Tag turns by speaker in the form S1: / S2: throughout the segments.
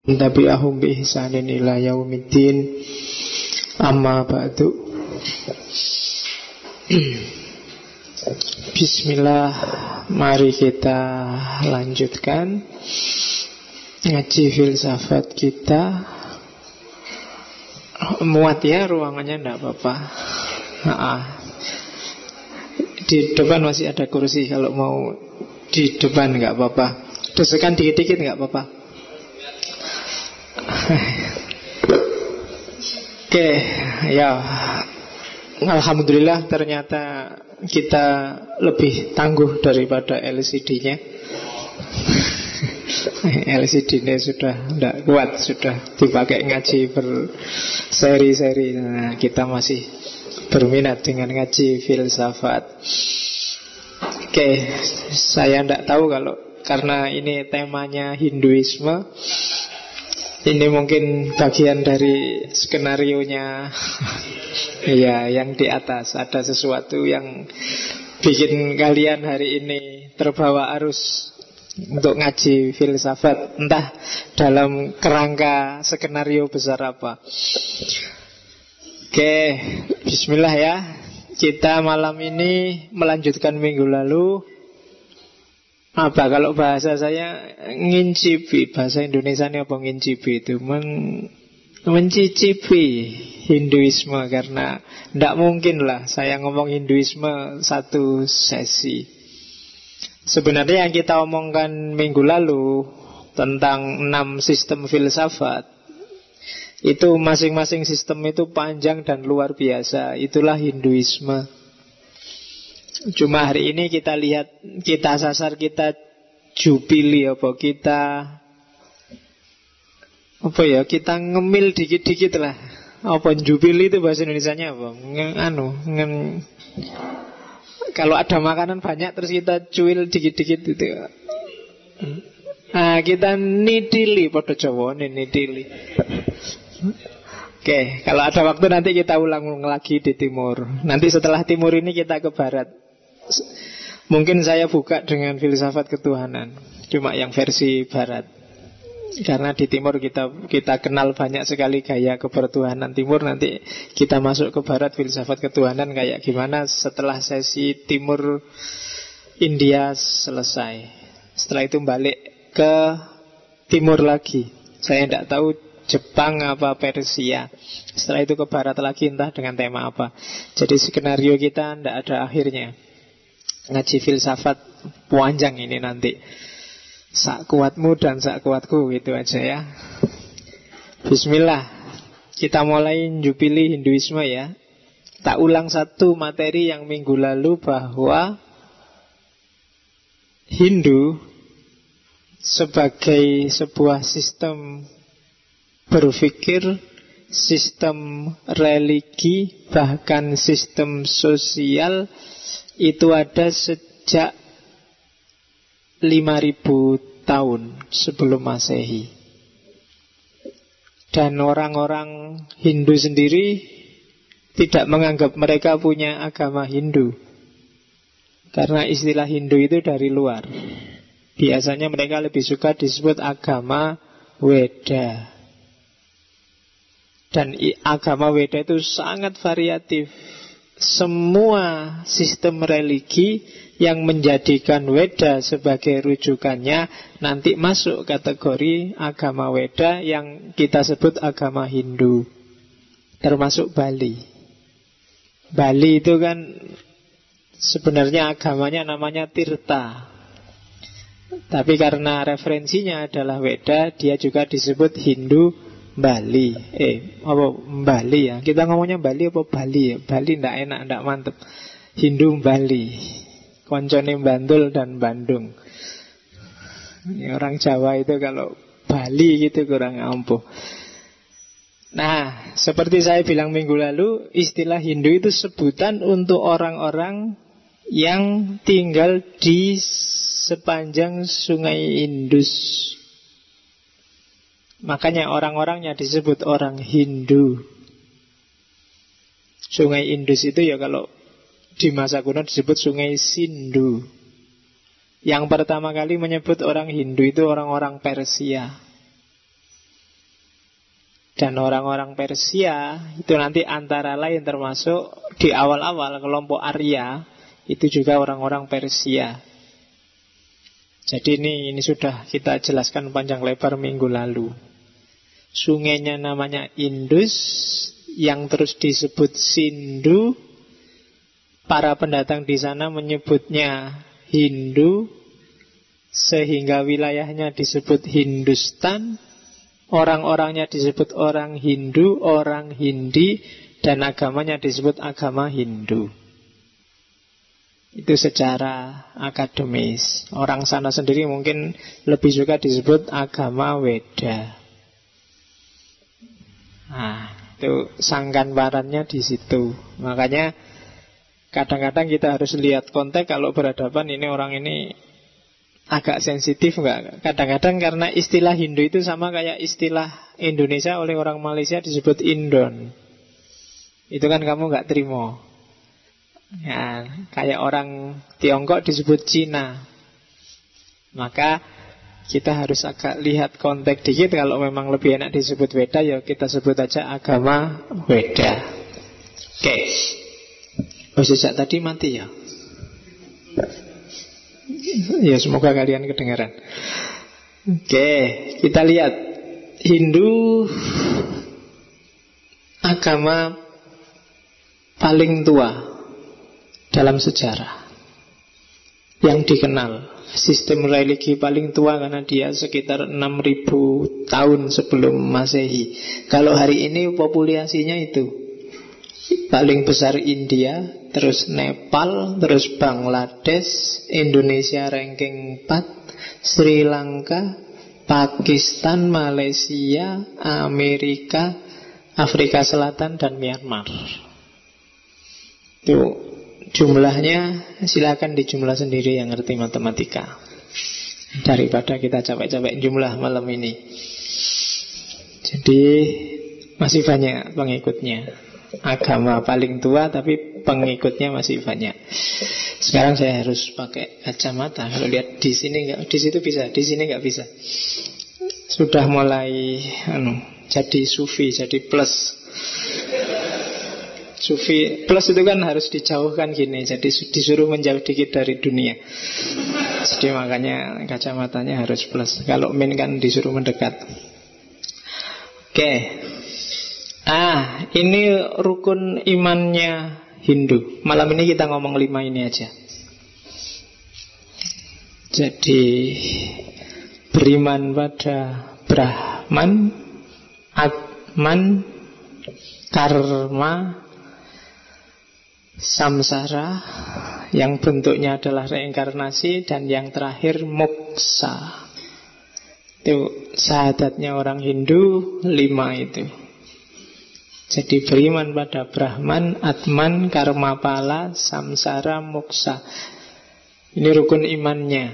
S1: tabi'ahum bi ihsanin ila yaumiddin. Amma ba'du. Bismillah, mari kita lanjutkan ngaji filsafat kita. Muat ya ruangannya, enggak apa-apa. Di depan masih ada kursi, kalau mau di depan enggak apa-apa. Desekan dikit-dikit enggak apa-apa. Oke, ya. Alhamdulillah ternyata kita lebih tangguh daripada LCD-nya. LCD-nya sudah tidak kuat, sudah dipakai ngaji berseri-seri. Nah, kita masih berminat dengan ngaji filsafat. Oke, saya tidak tahu kalau karena ini temanya Hinduisme, ini mungkin bagian dari skenarionya. Ya, yang di atas ada sesuatu yang bikin kalian hari ini terbawa arus untuk ngaji filsafat, entah dalam kerangka skenario besar apa. Oke, bismillah ya. Kita malam ini melanjutkan minggu lalu. Apa kalau bahasa saya ngincipi, bahasa Indonesia ini apa ngincipi itu? Mencicipi Hinduisme, karena tidak mungkin lah saya ngomong Hinduisme satu sesi. Sebenarnya yang kita omongkan minggu lalu tentang 6 sistem filsafat, itu masing-masing sistem itu panjang dan luar biasa. Itulah Hinduisme. Cuma hari ini kita lihat, kita sasar, kita jupili kita ngemil dikit-dikit lah. Apa jupili itu bahasa Indonesianya apa? Kalau ada makanan banyak terus kita cuil dikit-dikit itu. Nah, kita nidili pada Jawa nidili. Oke, kalau ada waktu nanti kita ulang lagi di timur. Nanti setelah timur ini kita ke barat. Mungkin saya buka dengan filsafat ketuhanan, cuma yang versi barat. Karena di timur kita kenal banyak sekali gaya kebertuhanan timur. Nanti kita masuk ke barat, filsafat ketuhanan kayak gimana setelah sesi timur India selesai. Setelah itu balik ke timur lagi. Saya tidak tahu Jepang apa Persia. Setelah itu ke barat lagi, entah dengan tema apa. Jadi skenario kita tidak ada akhirnya. Ngaji filsafat panjang ini nanti. Sak kuatmu dan sak kuatku, gitu aja ya. Bismillah. Kita mulai jupili Hinduisme ya. Tak ulang satu materi yang minggu lalu, bahwa Hindu sebagai sebuah sistem berpikir, sistem religi, bahkan sistem sosial, itu ada sejak 5.000 tahun sebelum Masehi. Dan orang-orang Hindu sendiri tidak menganggap mereka punya agama Hindu, karena istilah Hindu itu dari luar. Biasanya mereka lebih suka disebut agama Weda. Dan agama Weda itu sangat variatif. Semua sistem religi yang menjadikan Weda sebagai rujukannya nanti masuk kategori agama Weda yang kita sebut agama Hindu. Termasuk Bali. Bali itu kan sebenarnya agamanya namanya Tirta. Tapi karena referensinya adalah Weda, dia juga disebut Hindu Bali. Apa Bali ya? Kita ngomongnya Bali apa Bali ya? Bali ndak enak, ndak mantep. Hindu Bali. Koncone Bantul dan Bandung. Ya, orang Jawa itu kalau Bali gitu kurang ampuh. Nah, seperti saya bilang minggu lalu, istilah Hindu itu sebutan untuk orang-orang yang tinggal di sepanjang sungai Indus. Makanya orang-orangnya disebut orang Hindu. Sungai Indus itu ya kalau di masa kuno disebut sungai Sindhu. Yang pertama kali menyebut orang Hindu itu orang-orang Persia. Dan orang-orang Persia itu nanti antara lain termasuk di awal-awal kelompok Arya, itu juga orang-orang Persia. Jadi ini sudah kita jelaskan panjang lebar minggu lalu. Sungainya namanya Indus, yang terus disebut Sindhu. Para pendatang di sana menyebutnya Hindu, sehingga wilayahnya disebut Hindustan. Orang-orangnya disebut orang Hindu, orang Hindi, dan agamanya disebut agama Hindu. Itu secara akademis. Orang sana sendiri mungkin lebih suka disebut agama Weda. Nah, itu sangkan-parannya di situ. Makanya kadang-kadang kita harus lihat konteks kalau berhadapan ini orang ini agak sensitif enggak? Kadang-kadang karena istilah Hindu itu sama kayak istilah Indonesia oleh orang Malaysia disebut Indon. Itu kan kamu enggak terima. Ya, kayak orang Tiongkok disebut Cina. Maka kita harus agak lihat konteks dikit. Kalau memang lebih enak disebut Weda, ya kita sebut aja agama Weda. Oke. Oh, sejak tadi mati ya? Ya, semoga kalian kedengaran. Oke, kita lihat Hindu agama paling tua dalam sejarah yang dikenal. Sistem religi paling tua karena dia sekitar 6.000 tahun sebelum Masehi. Kalau hari ini populasinya itu paling besar India, terus Nepal, terus Bangladesh, Indonesia ranking 4, Sri Lanka, Pakistan, Malaysia, Amerika, Afrika Selatan, dan Myanmar. Itu jumlahnya, silakan dijumlah sendiri yang ngerti matematika, daripada kita capek-capek jumlah malam ini. Jadi masih banyak pengikutnya. Agama paling tua tapi pengikutnya masih banyak. Sekarang saya harus pakai kacamata. Kalau lihat di sini enggak, di situ bisa, di sini enggak bisa. Sudah mulai jadi sufi, jadi plus. Sufi plus itu kan harus dijauhkan gini, jadi disuruh menjauh dikit dari dunia. Jadi makanya kacamatanya harus plus. Kalau min kan disuruh mendekat. Oke. Ini rukun imannya Hindu. Malam ini kita ngomong 5 ini aja. Jadi beriman pada Brahman, Atman, Karma, Samsara, yang bentuknya adalah reinkarnasi, dan yang terakhir moksa. Itu syahadatnya orang Hindu 5 itu. Jadi beriman pada Brahman, Atman, Karma Pala, Samsara, Moksa. Ini rukun imannya.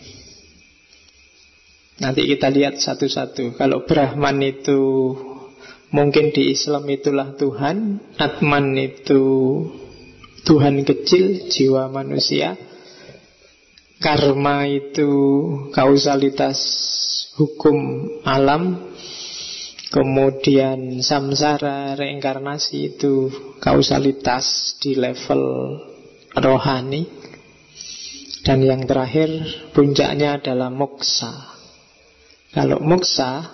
S1: Nanti kita lihat satu-satu. Kalau Brahman itu mungkin di Islam itulah Tuhan, Atman itu Tuhan kecil, jiwa manusia. Karma itu kausalitas hukum alam. Kemudian samsara, reinkarnasi, itu kausalitas di level rohani. Dan yang terakhir puncaknya adalah moksa. Kalau moksa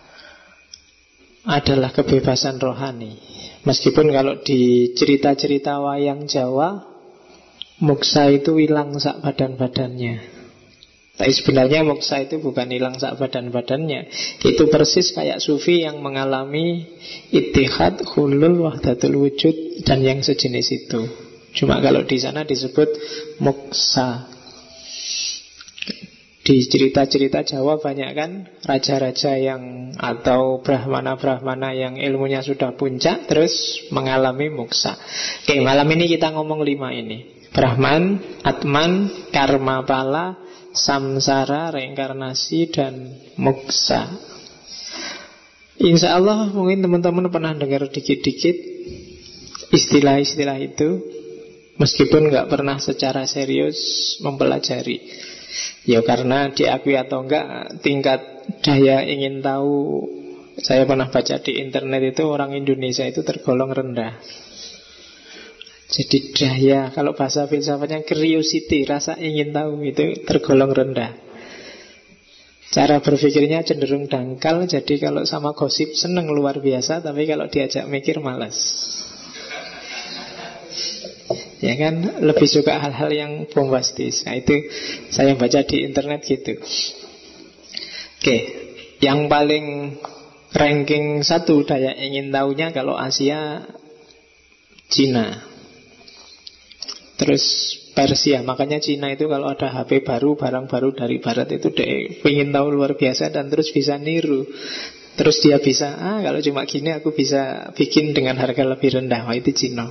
S1: adalah kebebasan rohani. Meskipun kalau di cerita-cerita wayang Jawa, moksa itu hilang sak badan-badannya. Tapi sebenarnya moksa itu bukan hilang sak badan-badannya. Itu persis kayak sufi yang mengalami ittihad, hulul, wahdatul wujud, dan yang sejenis itu. Cuma kalau di sana disebut moksa. Di cerita-cerita Jawa banyak kan raja-raja yang atau brahmana-brahmana yang ilmunya sudah puncak terus mengalami moksa. Oke, malam ini kita ngomong 5 ini. Brahman, Atman, Karma Pala, Samsara, reinkarnasi, dan moksa. Insya Allah mungkin teman-teman pernah dengar dikit-dikit istilah-istilah itu, meskipun nggak pernah secara serius mempelajari. Ya karena diakui atau enggak, tingkat daya ingin tahu Saya pernah baca di internet itu orang Indonesia itu tergolong rendah. Jadi daya, kalau bahasa filsafatnya curiosity, rasa ingin tahu itu tergolong rendah. Cara berpikirnya cenderung dangkal. Jadi kalau sama gosip seneng luar biasa, tapi kalau diajak mikir malas. Ya kan, lebih suka hal-hal yang bombastis. Nah itu saya baca di internet gitu. Oke, yang paling ranking 1 daya ingin tahunya kalau Asia, Cina. Terus Persia. Makanya Cina itu kalau ada HP baru, barang baru dari barat itu dia ingin tahu luar biasa dan terus bisa niru. Terus dia bisa, kalau cuma gini aku bisa bikin dengan harga lebih rendah. Wah itu Cina.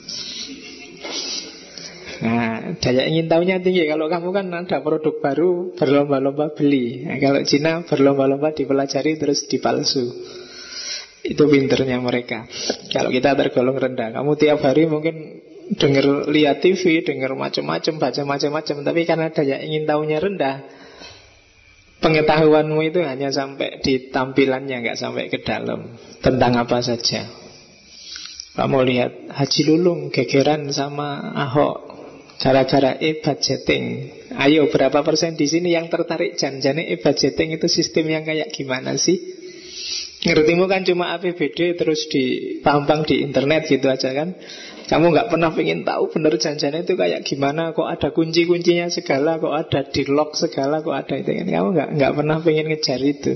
S1: Nah, daya ingin tahunya tinggi. Kalau kamu kan ada produk baru, berlomba-lomba beli. Nah, kalau Cina berlomba-lomba dipelajari terus dipalsu. Itu pinternya mereka. Kalau kita tergolong rendah, kamu tiap hari mungkin dengar, lihat TV, dengar macam-macam, baca macam-macam, tapi karena daya ingin tahunya rendah, pengetahuanmu itu hanya sampai di tampilannya, nggak sampai ke dalam tentang apa saja. Kamu lihat Haji Lulung gegeran sama Ahok gara-gara e-budgeting. Ayo, berapa persen di sini yang tertarik janjane e-budgeting itu sistem yang kayak gimana sih? Ngertimu kan cuma APBD terus dipampang di internet gitu aja kan. Kamu gak pernah pengen tahu bener janjinya itu kayak gimana. Kok ada kunci-kuncinya segala, kok ada di lock segala, kok ada itu kan. Kamu gak pernah pengen ngejar itu.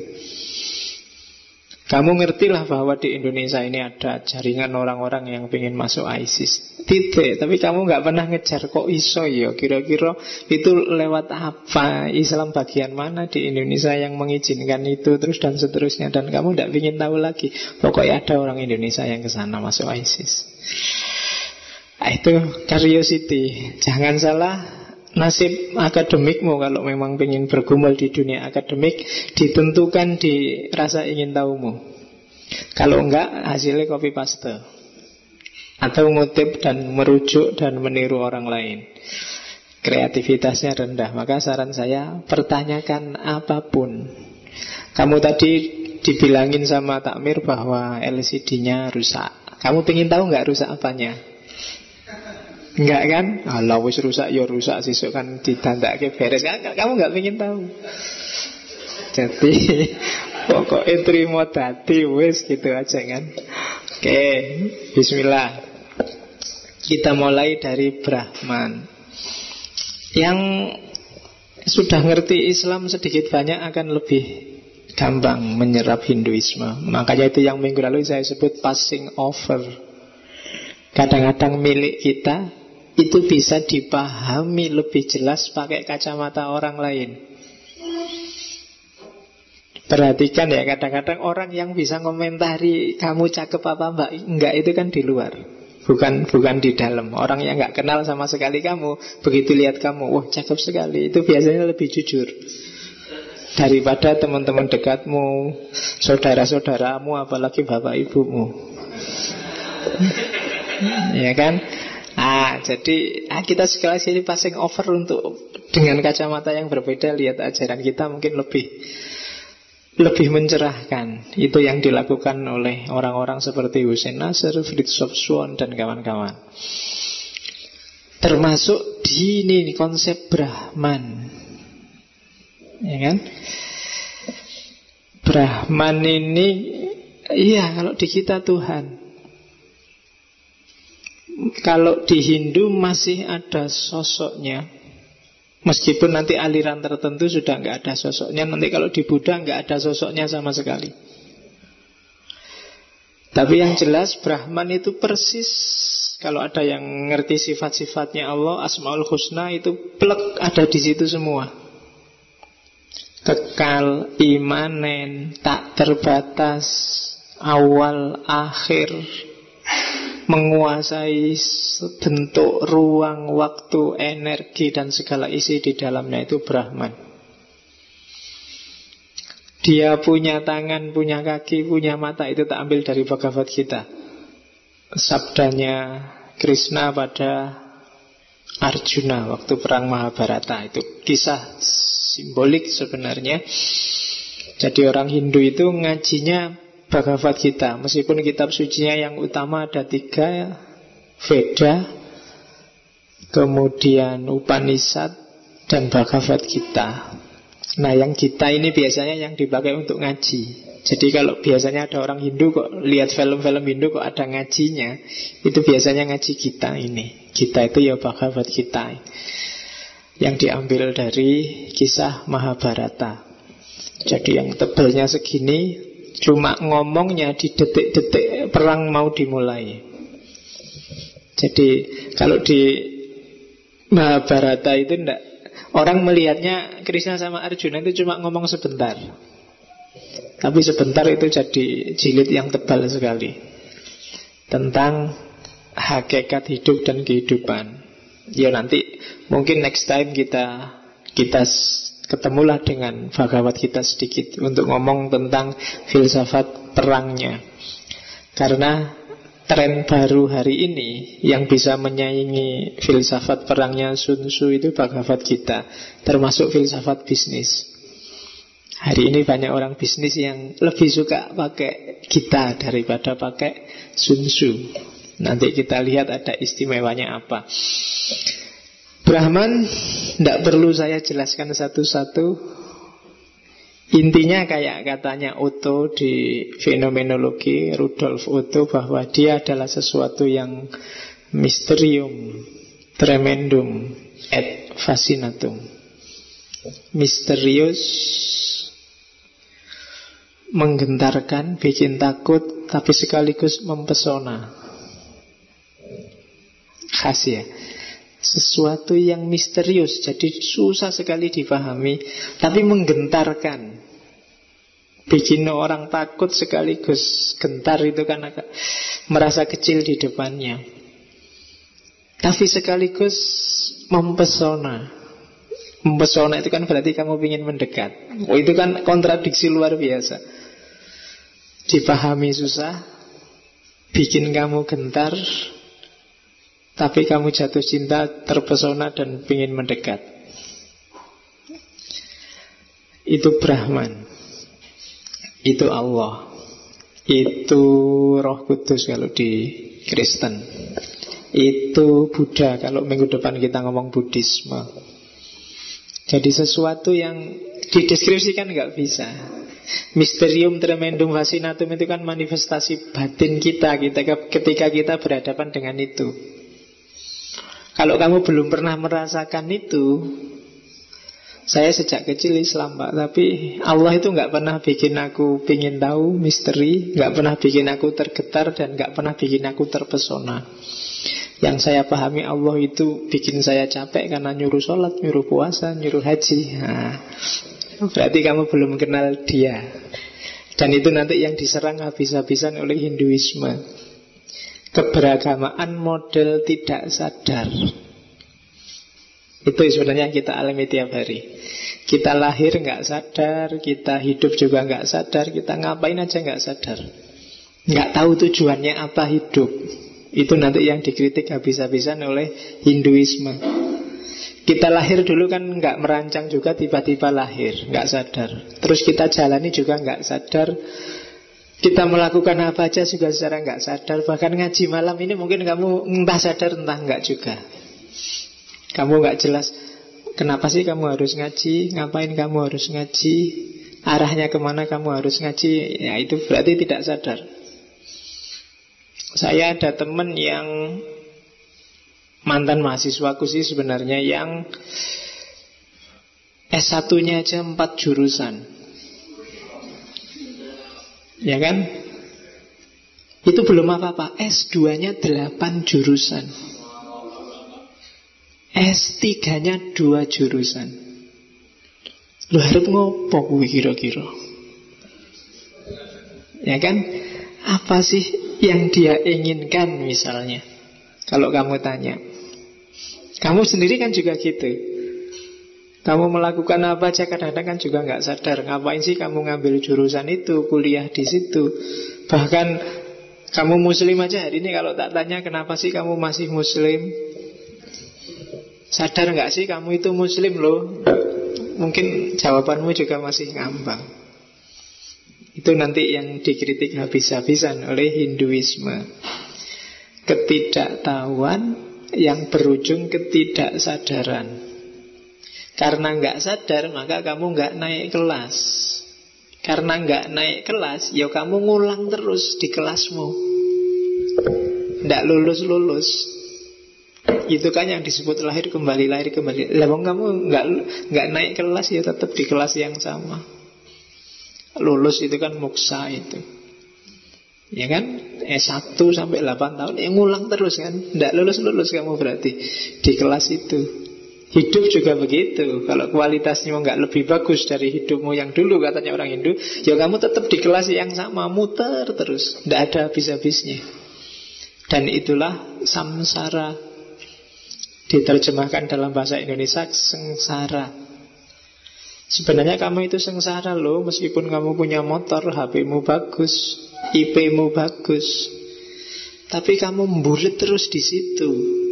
S1: Kamu ngertilah bahwa di Indonesia ini ada jaringan orang-orang yang pengen masuk ISIS. Titik. Tapi kamu gak pernah ngejar kok iso ya. Kira-kira itu lewat apa, Islam bagian mana di Indonesia yang mengizinkan itu, terus dan seterusnya. Dan kamu gak pengen tahu lagi. Pokoknya ada orang Indonesia yang kesana masuk ISIS. Nah, itu curiosity. Jangan salah, nasib akademikmu kalau memang ingin bergumul di dunia akademik ditentukan di rasa ingin tahumu. Kalau enggak, hasilnya copy paste atau ngutip dan merujuk dan meniru orang lain. Kreativitasnya rendah. Maka saran saya, pertanyakan apapun. Kamu tadi dibilangin sama Takmir bahwa LCD-nya rusak. Kamu pengen tahu nggak rusak apanya? Enggak kan? Alah wis rusak ya rusak, sesuk kan ditandake beres. Kamu enggak pengen tahu. Jadi pokoknya terima dadi wis gitu aja kan. Oke, bismillah. Kita mulai dari Brahman. Yang sudah ngerti Islam sedikit banyak akan lebih gampang menyerap Hinduisme. Makanya itu yang minggu lalu saya sebut passing over. Kadang-kadang milik kita itu bisa dipahami lebih jelas pakai kacamata orang lain. Perhatikan ya, kadang-kadang orang yang bisa komentari kamu cakep apa mbak, enggak, itu kan di luar, bukan di dalam. Orang yang enggak kenal sama sekali kamu, begitu lihat kamu, wah cakep sekali, itu biasanya lebih jujur daripada teman-teman dekatmu, saudara-saudaramu, apalagi bapak ibumu. Ya kan? Jadi kita sekali sini passing over untuk dengan kacamata yang berbeda lihat ajaran kita mungkin lebih mencerahkan. Itu yang dilakukan oleh orang-orang seperti Hussein Nasr, Fritjof Swan dan kawan-kawan. Termasuk di ini konsep Brahman. Ya kan? Brahman ini, iya, kalau di kita Tuhan. Kalau di Hindu masih ada sosoknya, meskipun nanti aliran tertentu sudah nggak ada sosoknya. Nanti kalau di Buddha nggak ada sosoknya sama sekali. Tapi yang jelas Brahman itu persis, kalau ada yang ngerti sifat-sifatnya Allah, Asmaul Husna itu plek ada di situ semua. Kekal, imanen, tak terbatas, awal, akhir, menguasai bentuk, ruang, waktu, energi, dan segala isi di dalamnya itu Brahman. Dia punya tangan, punya kaki, punya mata. Itu tak ambil dari Bhagavad Gita. Sabdanya Krishna pada Arjuna waktu perang Mahabharata. Itu kisah simbolik sebenarnya. Jadi orang Hindu itu ngajinya Bhagavad Gita. Meskipun kitab sucinya yang utama ada 3, Veda, kemudian Upanishad, dan Bhagavad Gita. Nah, yang Gita ini biasanya yang dipakai untuk ngaji. Jadi kalau biasanya ada orang Hindu kok lihat film-film Hindu kok ada ngajinya, itu biasanya ngaji Gita ini. Gita itu ya Bhagavad Gita, yang diambil dari kisah Mahabharata. Jadi yang tebalnya segini, cuma ngomongnya di detik-detik perang mau dimulai. Jadi kalau di Mahabharata itu enggak, orang melihatnya Krishna sama Arjuna itu cuma ngomong sebentar, tapi sebentar itu jadi jilid yang tebal sekali tentang hakikat hidup dan kehidupan. Ya nanti mungkin next time kita ketemulah dengan Bhagavad Gita sedikit untuk ngomong tentang filsafat perangnya. Karena tren baru hari ini yang bisa menyaingi filsafat perangnya Sun Tzu itu Bhagavad Gita, termasuk filsafat bisnis. Hari ini banyak orang bisnis yang lebih suka pakai Gita daripada pakai Sun Tzu. Nanti kita lihat ada istimewanya apa. Brahman tidak perlu saya jelaskan satu-satu. Intinya kayak katanya Otto di fenomenologi, Rudolf Otto, bahwa dia adalah sesuatu yang mysterium tremendum et fascinatum. Misterius, menggentarkan, bikin takut, tapi sekaligus mempesona. Khas ya. Sesuatu yang misterius, jadi susah sekali dipahami, tapi menggentarkan, bikin orang takut sekaligus gentar. Itu kan agak merasa kecil di depannya, tapi sekaligus mempesona. Mempesona itu kan berarti kamu ingin mendekat. Oh, itu kan kontradiksi luar biasa. Dipahami susah, bikin kamu gentar, tapi kamu jatuh cinta, terpesona, dan ingin mendekat. Itu Brahman. Itu Allah. Itu Roh Kudus kalau di Kristen. Itu Buddha kalau minggu depan kita ngomong Buddhisme. Jadi sesuatu yang dideskripsikan nggak bisa. Mysterium tremendum fascinatum itu kan manifestasi batin kita ketika kita berhadapan dengan itu. Kalau kamu belum pernah merasakan itu, saya sejak kecil Islam Pak, tapi Allah itu gak pernah bikin aku pingin tahu misteri, gak pernah bikin aku tergetar, dan gak pernah bikin aku terpesona. Yang saya pahami, Allah itu bikin saya capek karena nyuruh sholat, nyuruh puasa, nyuruh haji. Nah, berarti kamu belum kenal dia. Dan itu nanti yang diserang habis-habisan oleh Hinduisme. Keberagamaan model tidak sadar. Itu sebenarnya kita alami tiap hari. Kita lahir nggak sadar, kita hidup juga nggak sadar, kita ngapain aja nggak sadar, nggak tahu tujuannya apa hidup. Itu nanti yang dikritik habis-habisan oleh Hinduisme. Kita lahir dulu kan nggak merancang juga, tiba-tiba lahir, nggak sadar. Terus kita jalani juga nggak sadar. Kita melakukan apa aja juga secara nggak sadar. Bahkan ngaji malam ini mungkin kamu entah sadar entah nggak juga. Kamu nggak jelas kenapa sih kamu harus ngaji, ngapain kamu harus ngaji, arahnya kemana kamu harus ngaji. Ya itu berarti tidak sadar. Saya ada teman yang mantan mahasiswaku sih sebenarnya, yang S1-nya aja 4 jurusan. Ya kan? Itu belum apa-apa. S2-nya 8 jurusan. S3-nya 2 jurusan. Lu harap ngopo kuwi kira-kira? Ya kan? Apa sih yang dia inginkan misalnya? Kalau kamu tanya. Kamu sendiri kan juga gitu. Kamu melakukan apa aja kadang-kadang kan juga nggak sadar. Ngapain sih kamu ngambil jurusan itu, kuliah di situ. Bahkan kamu muslim aja hari ini kalau tak tanya kenapa sih kamu masih muslim, sadar nggak sih kamu itu muslim loh? Mungkin jawabanmu juga masih ngambang. Itu nanti yang dikritik habis-habisan oleh Hinduisme. Ketidaktahuan yang berujung ketidaksadaran. Karena nggak sadar, maka kamu nggak naik kelas. Karena nggak naik kelas, ya kamu ngulang terus di kelasmu. Nggak lulus-lulus. Itu kan yang disebut lahir kembali, lahir kembali. Lah kamu nggak naik kelas, ya tetap di kelas yang sama. Lulus itu kan muksa itu, ya kan? S1 sampai 8 tahun ya ngulang terus kan. Nggak lulus-lulus kamu berarti di kelas itu. Hidup juga begitu. Kalau kualitasnya nggak lebih bagus dari hidupmu yang dulu, katanya orang Hindu, ya kamu tetap di kelas yang sama, muter terus, nggak ada habis-habisnya. Dan itulah samsara. Diterjemahkan dalam bahasa Indonesia sengsara. Sebenarnya kamu itu sengsara loh. Meskipun kamu punya motor, HP-mu bagus, IP-mu bagus, tapi kamu membulet terus di situ.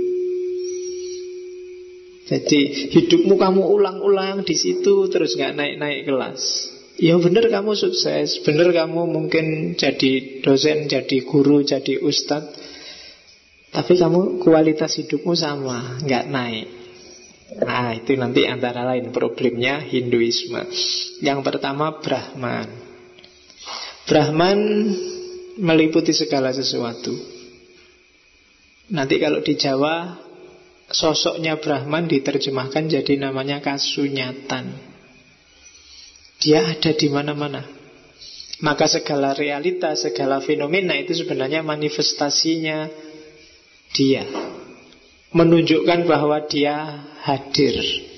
S1: Jadi hidupmu kamu ulang-ulang di situ terus, gak naik-naik kelas. Ya benar kamu sukses, benar kamu mungkin jadi dosen, jadi guru, jadi ustadz, tapi kamu kualitas hidupmu sama, gak naik. Nah itu nanti antara lain problemnya Hinduisme. Yang pertama Brahman. Brahman meliputi segala sesuatu. Nanti kalau di Jawa sosoknya Brahman diterjemahkan jadi namanya kasunyatan. Dia ada di mana-mana. Maka segala realita, segala fenomena itu sebenarnya manifestasinya dia, menunjukkan bahwa dia hadir.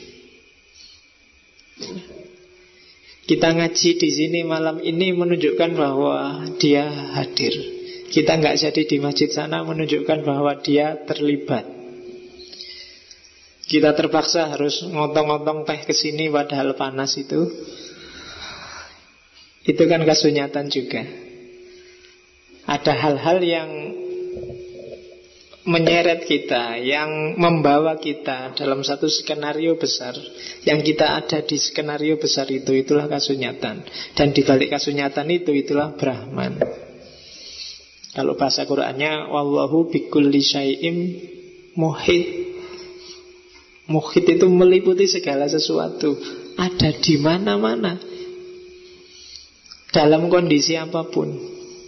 S1: Kita ngaji di sini malam ini menunjukkan bahwa dia hadir. Kita nggak jadi di masjid sana menunjukkan bahwa dia terlibat. Kita terpaksa harus ngotong-ngotong teh ke sini padahal panas itu. Itu kan kasunyatan juga. Ada hal-hal yang menyeret kita, yang membawa kita dalam satu skenario besar, yang kita ada di skenario besar itu, itulah kasunyatan. Dan di balik kasunyatan itu, itulah Brahman. Kalau bahasa Qur'annya wallahu bikulli syai'im muhit. Muhit itu meliputi segala sesuatu, ada di mana-mana, dalam kondisi apapun,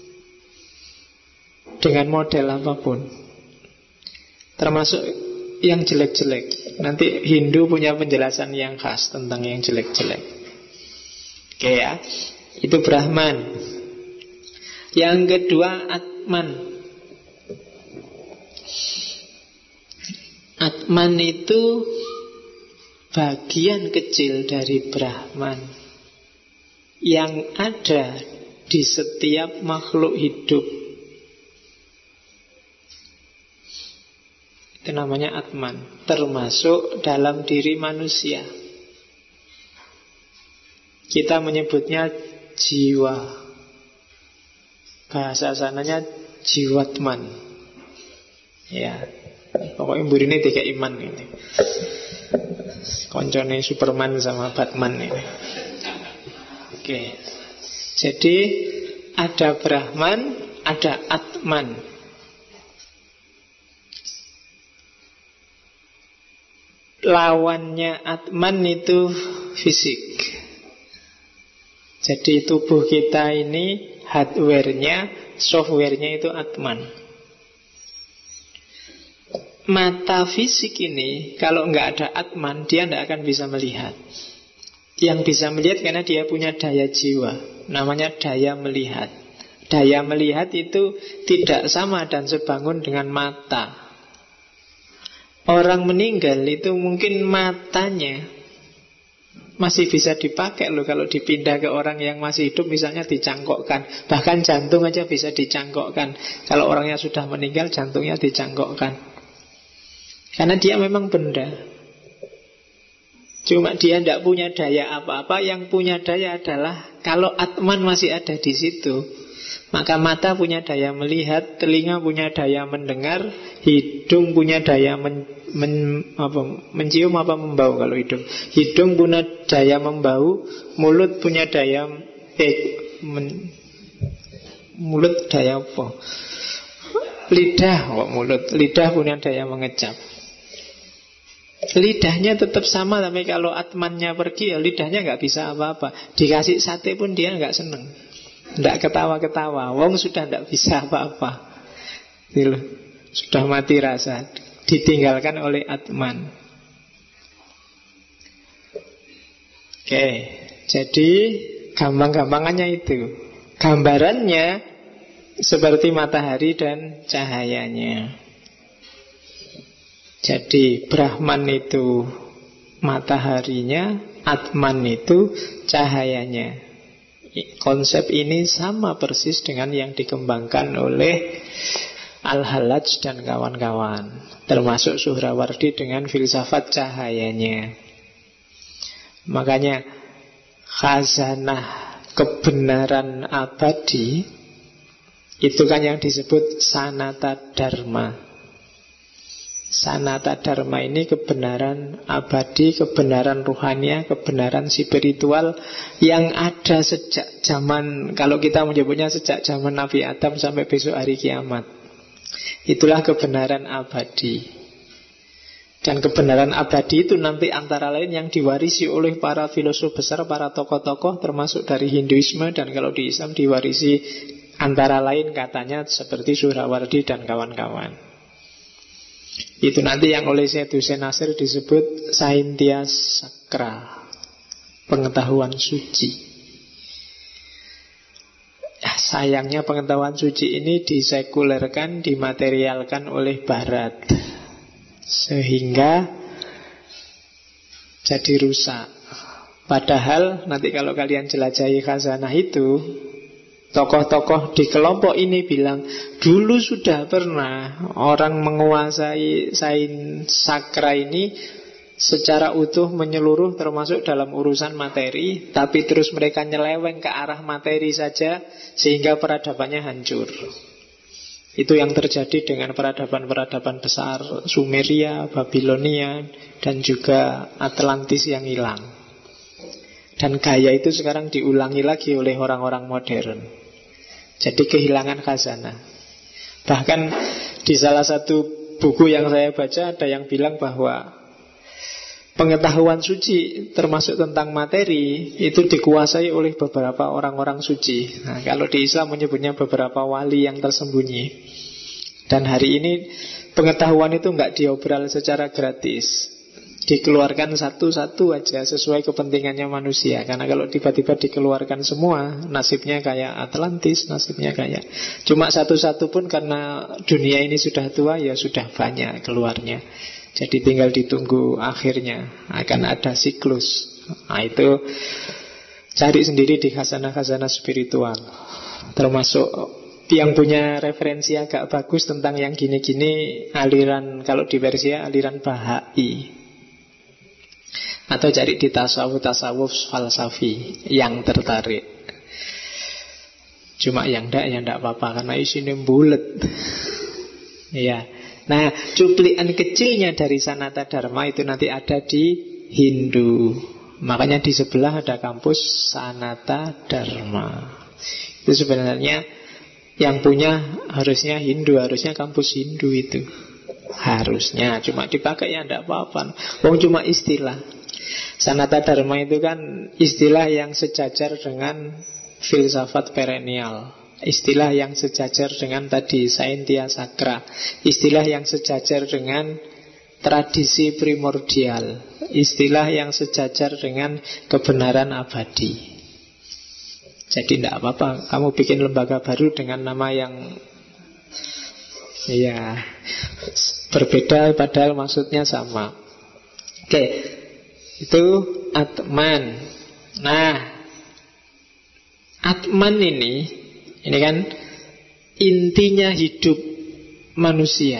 S1: dengan model apapun. Termasuk yang jelek-jelek. Nanti Hindu punya penjelasan yang khas tentang yang jelek-jelek. Oke ya, itu Brahman. Yang kedua Atman. Atman itu bagian kecil dari Brahman yang ada di setiap makhluk hidup. Itu namanya Atman, termasuk dalam diri manusia. Kita menyebutnya jiwa. Bahasa sananya jiwatman. Ya, pokoknya burine tiga iman ini. Koncone Superman sama Batman ini. Oke. Jadi ada Brahman, ada Atman. Lawannya Atman itu fisik. Jadi tubuh kita ini hardware-nya, software-nya itu Atman. Mata fisik ini kalau nggak ada Atman, dia nggak akan bisa melihat. Yang bisa melihat karena dia punya daya jiwa, namanya daya melihat. Daya melihat itu tidak sama dan sebangun dengan mata. Orang meninggal itu mungkin matanya masih bisa dipakai loh. Kalau dipindah ke orang yang masih hidup, misalnya dicangkokkan. Bahkan jantung aja bisa dicangkokkan. Kalau orangnya sudah meninggal, jantungnya dicangkokkan. Karena dia memang benda. Cuma dia tidak punya daya apa-apa. Yang punya daya adalah kalau Atman masih ada di situ, maka mata punya daya melihat, telinga punya daya mendengar, hidung punya daya mencium apa membau kalau hidung. Hidung punya daya membau, mulut punya daya Mulut daya apa? Lidah kok mulut. Lidah punya daya mengecap. Lidahnya tetap sama, tapi kalau atmannya pergi ya lidahnya nggak bisa apa-apa. Dikasih sate pun dia nggak seneng, nggak ketawa-ketawa. Wong sudah nggak bisa apa-apa. Gitu. Sudah mati rasa, ditinggalkan oleh atman. Oke, jadi gampang-gampangannya itu. Gambarannya seperti matahari dan cahayanya. Jadi Brahman itu mataharinya, Atman itu cahayanya. Konsep ini sama persis dengan yang dikembangkan oleh Al-Hallaj dan kawan-kawan, termasuk Suhrawardi dengan filsafat cahayanya. Makanya khazanah kebenaran abadi itu kan yang disebut sanata dharma. Sanata dharma ini kebenaran abadi, kebenaran ruhania, kebenaran spiritual yang ada sejak zaman, kalau kita menyebutnya sejak zaman Nabi Adam sampai besok hari kiamat. Itulah kebenaran abadi. Dan kebenaran abadi itu nanti antara lain yang diwarisi oleh para filosof besar, para tokoh-tokoh, termasuk dari Hinduisme. Dan kalau di Islam diwarisi antara lain katanya seperti Suhrawardi dan kawan-kawan. Itu nanti yang oleh Syed Hussein Nasir disebut Saintia Sakra, pengetahuan suci. Sayangnya pengetahuan suci ini disekulerkan, dimaterialkan oleh Barat, sehingga jadi rusak. Padahal nanti kalau kalian jelajahi khazanah itu, tokoh-tokoh di kelompok ini bilang, dulu sudah pernah orang menguasai sains sakra ini secara utuh menyeluruh termasuk dalam urusan materi, tapi terus mereka nyeleweng ke arah materi saja sehingga peradabannya hancur. Itu yang terjadi dengan peradaban-peradaban besar Sumeria, Babilonia, dan juga Atlantis yang hilang. Dan gaya itu sekarang diulangi lagi oleh orang-orang modern. Jadi kehilangan khazanah. Bahkan di salah satu buku yang saya baca ada yang bilang bahwa pengetahuan suci termasuk tentang materi itu dikuasai oleh beberapa orang-orang suci. Nah, kalau di Islam menyebutnya beberapa wali yang tersembunyi. Dan hari ini pengetahuan itu nggak diobral secara gratis, dikeluarkan satu-satu aja sesuai kepentingannya manusia. Karena kalau tiba-tiba dikeluarkan semua, nasibnya kayak Atlantis, nasibnya kayak. Cuma satu-satu pun karena dunia ini sudah tua, ya sudah banyak keluarnya. Jadi tinggal ditunggu akhirnya, akan ada siklus. Nah itu cari sendiri di khazanah-khazanah spiritual. Termasuk yang punya referensi agak bagus tentang yang gini-gini, aliran, kalau di Persia aliran Bahai. Atau cari di tasawuf falsafi yang tertarik. Cuma yang enggak, ya enggak apa-apa, karena isinya bulet. Ya. Nah, cuplikan kecilnya dari Sanata Dharma itu nanti ada di Hindu. Makanya di sebelah ada kampus Sanata Dharma. Itu sebenarnya yang punya harusnya Hindu, harusnya kampus Hindu itu. Harusnya, cuma dipakai ya enggak apa-apa. Wong cuma istilah. Sanata Dharma itu kan istilah yang sejajar dengan filsafat perennial, istilah yang sejajar dengan tadi Saintia Sakra, istilah yang sejajar dengan tradisi primordial, istilah yang sejajar dengan kebenaran abadi. Jadi tidak apa-apa kamu bikin lembaga baru dengan nama yang ya berbeda padahal maksudnya sama. Oke. Itu Atman. Nah, Atman ini kan intinya hidup manusia.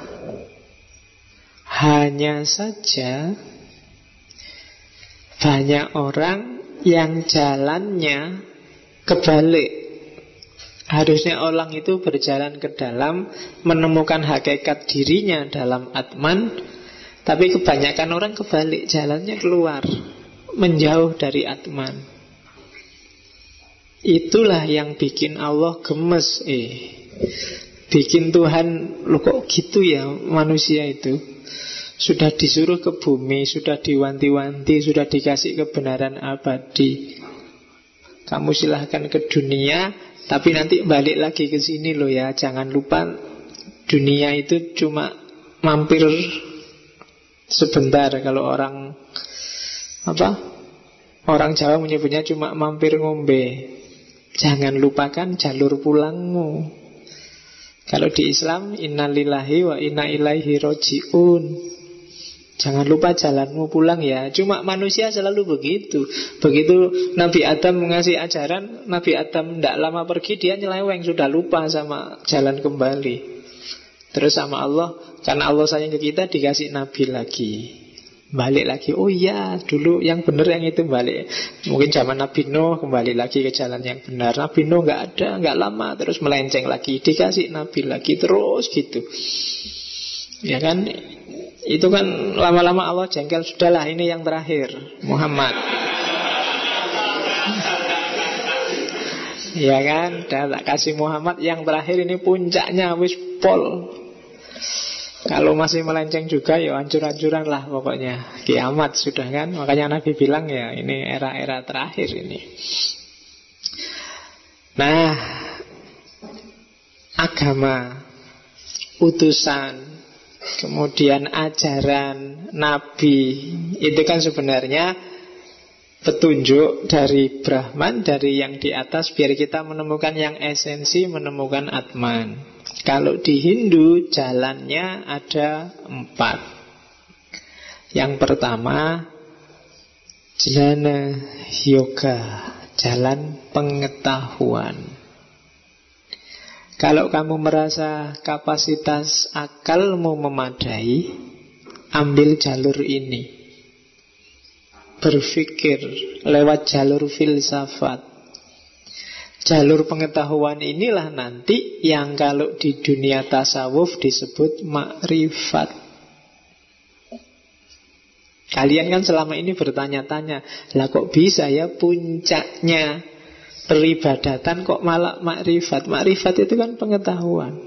S1: Hanya saja banyak orang yang jalannya kebalik. Harusnya orang itu berjalan ke dalam, menemukan hakikat dirinya dalam Atman. Tapi kebanyakan orang kebalik, jalannya keluar, menjauh dari Atman. Itulah yang bikin Allah gemes. Bikin Tuhan, loh kok gitu ya manusia itu. Sudah disuruh ke bumi, sudah diwanti-wanti, sudah dikasih kebenaran abadi. Kamu silahkan ke dunia, tapi nanti balik lagi ke sini loh ya. Jangan lupa dunia itu cuma mampir sebentar. Kalau orang Jawa menyebutnya cuma mampir ngombe. Jangan lupakan jalur pulangmu. Kalau di Islam, innalillahi wa inna ilaihi roji'un. Jangan lupa jalanmu pulang ya. Cuma manusia selalu begitu. Begitu Nabi Adam mengasih ajaran, Nabi Adam tidak lama pergi, dia nyeleweng, sudah lupa sama jalan kembali. Terus sama Allah, karena Allah sayang ke kita, dikasih Nabi lagi. Balik lagi, oh iya dulu yang benar yang itu balik. Mungkin zaman Nabi Nuh kembali lagi ke jalan yang benar. Nabi Nuh nggak ada, nggak lama, terus melenceng lagi, dikasih Nabi lagi, terus gitu. Ya kan, itu kan lama-lama Allah jengkel. Sudahlah, ini yang terakhir, Muhammad. Ya kan, tak kasih Muhammad yang terakhir, ini puncaknya, wis pol. Kalau masih melenceng juga ya hancur-hancuran lah pokoknya. Kiamat sudah kan. Makanya Nabi bilang ya ini era-era terakhir ini. Nah, agama, utusan, kemudian ajaran Nabi, itu kan sebenarnya petunjuk dari Brahman, dari yang di atas, biar kita menemukan yang esensi, menemukan Atman. Kalau di Hindu jalannya ada 4. Yang pertama, jnana yoga, jalan pengetahuan. Kalau kamu merasa kapasitas akalmu memadai, ambil jalur ini. Berpikir lewat jalur filsafat. Jalur pengetahuan inilah nanti yang kalau di dunia tasawuf disebut makrifat. Kalian kan selama ini bertanya-tanya, lah kok bisa ya puncaknya peribadatan kok malah makrifat? Makrifat itu kan pengetahuan.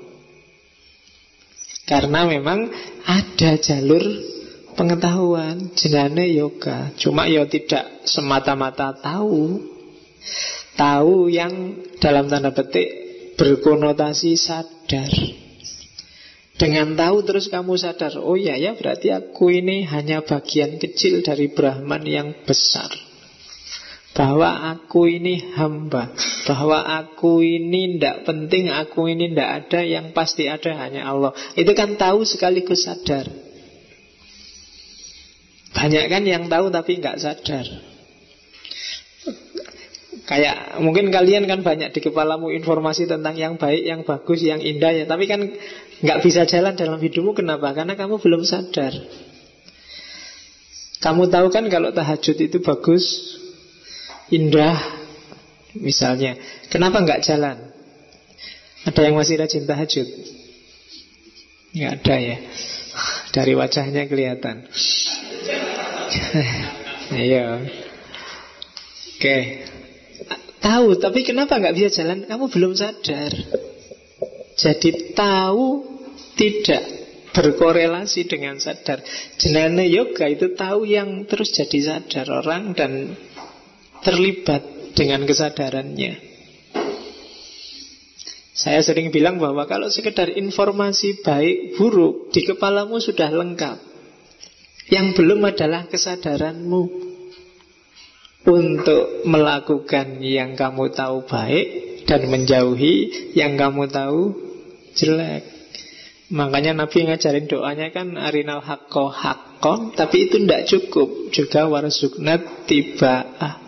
S1: Karena memang ada jalur pengetahuan, jnana yoga. Cuma ya tidak semata-mata tahu. Tahu yang dalam tanda petik berkonotasi sadar. Dengan tahu terus kamu sadar, oh ya berarti aku ini hanya bagian kecil dari Brahman yang besar. Bahwa aku ini hamba, bahwa aku ini tidak penting, aku ini tidak ada, yang pasti ada hanya Allah. Itu kan tahu sekaligus sadar. Banyak kan yang tahu tapi nggak sadar. Kayak mungkin kalian kan banyak di kepalamu informasi tentang yang baik, yang bagus, yang indah ya. Tapi kan nggak bisa jalan dalam hidupmu. Kenapa? Karena kamu belum sadar. Kamu tahu kan kalau tahajud itu bagus, indah, misalnya. Kenapa nggak jalan? Ada yang masih rajin tahajud? Nggak ada ya. Dari wajahnya kelihatan. Ayo. Oke. Tahu, tapi kenapa nggak bisa jalan? Kamu belum sadar. Jadi tahu tidak berkorelasi dengan sadar. Jnana yoga itu tahu yang terus jadi sadar orang dan terlibat dengan kesadarannya. Saya sering bilang bahwa kalau sekedar informasi baik buruk di kepalamu sudah lengkap. Yang belum adalah kesadaranmu untuk melakukan yang kamu tahu baik dan menjauhi yang kamu tahu jelek. Makanya Nabi ngajarin doanya kan arinal haqqo haqqon, tapi itu tidak cukup. Juga warzuqnat tiba'ah.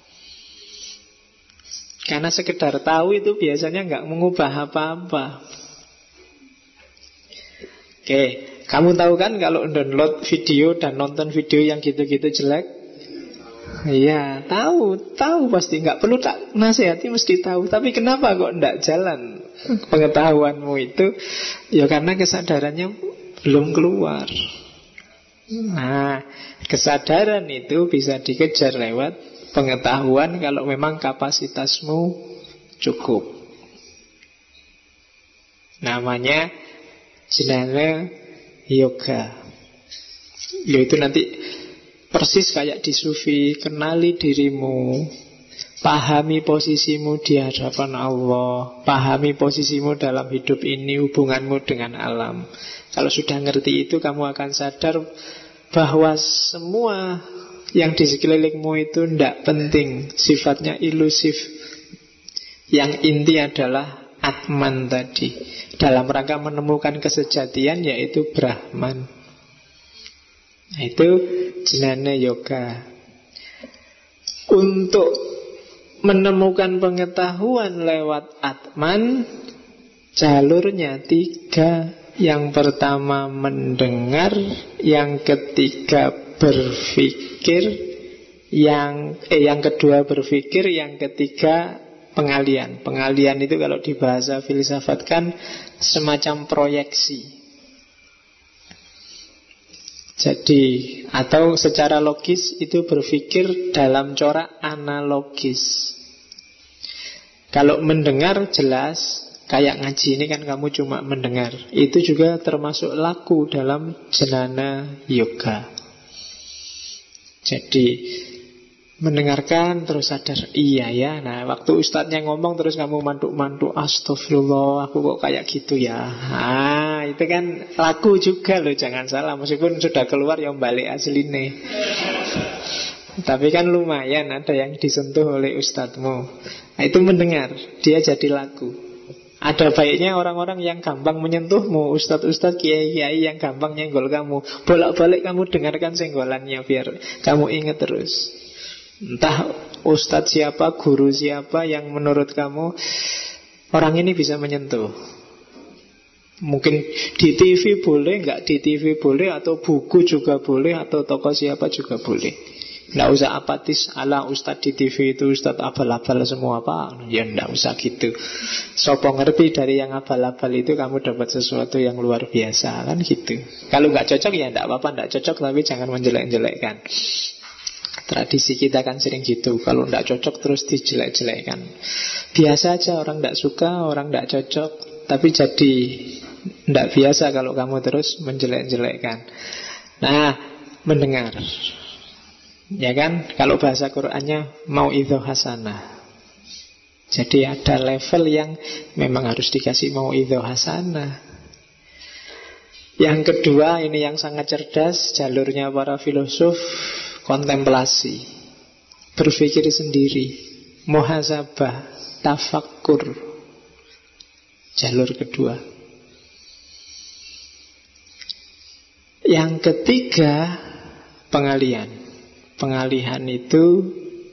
S1: Karena sekedar tahu itu biasanya nggak mengubah apa-apa. Oke, kamu tahu kan kalau download video dan nonton video yang gitu-gitu jelek? Iya, tahu pasti, nggak perlu tak nasihati, mesti tahu. Tapi kenapa kok ndak jalan pengetahuanmu itu? Ya karena kesadarannya belum keluar. Nah, kesadaran itu bisa dikejar lewat pengetahuan kalau memang kapasitasmu cukup. Namanya jnana yoga. Yaitu nanti persis kayak di sufi, kenali dirimu, pahami posisimu di hadapan Allah, pahami posisimu dalam hidup ini, hubunganmu dengan alam. Kalau sudah ngerti itu, kamu akan sadar bahwa semua yang di sekelilingmu itu tidak penting, sifatnya ilusif. Yang inti adalah Atman tadi, dalam rangka menemukan kesejatian, yaitu Brahman. Nah, itu jnana yoga. Untuk menemukan pengetahuan lewat Atman, jalurnya 3. Yang pertama mendengar, yang ketiga berpikir, yang kedua berpikir, yang ketiga pengalian. Pengalian itu kalau di bahasa filsafat kan semacam proyeksi. Jadi, atau secara logis itu berpikir dalam corak analogis. Kalau mendengar jelas, kayak ngaji ini kan kamu cuma mendengar. Itu juga termasuk laku dalam jnana yoga. Jadi mendengarkan terus sadar, iya ya. Nah, waktu ustadznya ngomong terus kamu mantuk-mantuk, astagfirullah, aku kok kayak gitu ya. Ah, itu kan laku juga loh, jangan salah. Meskipun sudah keluar yang balik asline. Tapi kan lumayan ada yang disentuh oleh ustadzmu. Nah, itu mendengar, dia jadi laku. Ada baiknya orang-orang yang gampang menyentuhmu, ustadz-ustadz, kiai-kiai yang gampang nyenggol kamu, bolak-balik kamu dengarkan senggolannya biar kamu ingat terus. Entah ustadz siapa, guru siapa yang menurut kamu orang ini bisa menyentuh. Mungkin di TV boleh, nggak di TV boleh, atau buku juga boleh, atau tokoh siapa juga boleh. Nggak usah apatis ala ustadz di TV itu ustadz abal-abal semua apa. Ya nggak usah gitu. Sopo ngerti dari yang abal-abal itu kamu dapat sesuatu yang luar biasa, kan gitu. Kalau nggak cocok ya nggak apa-apa, nggak cocok, tapi jangan menjelek-jelekkan. Tradisi kita kan sering gitu. Kalau nggak cocok terus dijelek-jelekkan. Biasa aja, orang nggak suka, orang nggak cocok, tapi jadi nggak biasa kalau kamu terus menjelek-jelekkan. Nah, mendengar, ya kan? Kalau bahasa Qur'annya mau'idhah hasanah. Jadi ada level yang memang harus dikasih mau'idhah hasanah. Yang kedua, ini yang sangat cerdas, jalurnya para filosof, kontemplasi, berpikir sendiri, muhasabah, tafakkur. Jalur kedua. Yang ketiga, pengalihan. Pengalihan itu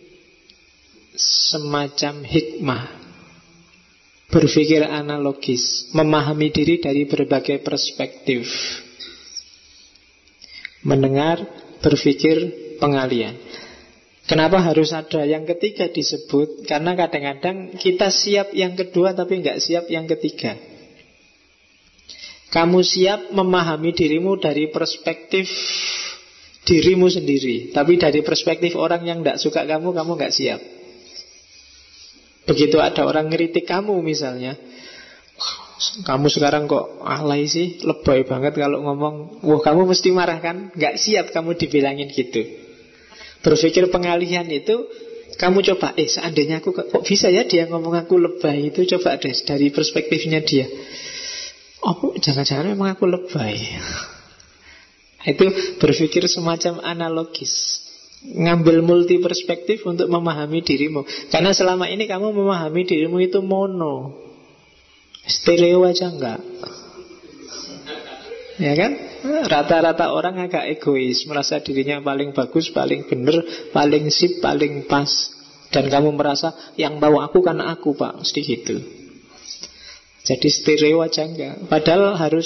S1: semacam hikmah, berpikir analogis, memahami diri dari berbagai perspektif. Mendengar, berpikir, pengalihan. Kenapa harus ada yang ketiga disebut? Karena kadang-kadang kita siap yang kedua tapi nggak siap yang ketiga. Kamu siap memahami dirimu dari perspektif dirimu sendiri, tapi dari perspektif orang yang tidak suka kamu nggak siap. Begitu ada orang ngeritik kamu misalnya, kamu sekarang kok alay sih, lebay banget kalau ngomong, wah kamu mesti marah kan? Nggak siap kamu dibilangin gitu. Berpikir pengalihan itu, kamu coba, seandainya aku, kok bisa ya dia ngomong aku lebay, itu coba deh dari perspektifnya dia. Oh, jangan-jangan memang aku lebay. Itu berpikir semacam analogis, ngambil multi perspektif untuk memahami dirimu. Karena selama ini kamu memahami dirimu itu mono, stereo aja enggak. Ya kan? Rata-rata orang agak egois, merasa dirinya paling bagus, paling benar, paling sip, paling pas. Dan kamu merasa yang tahu aku kan aku, Pak, mesti gitu. Jadi stereo aja enggak. Padahal harus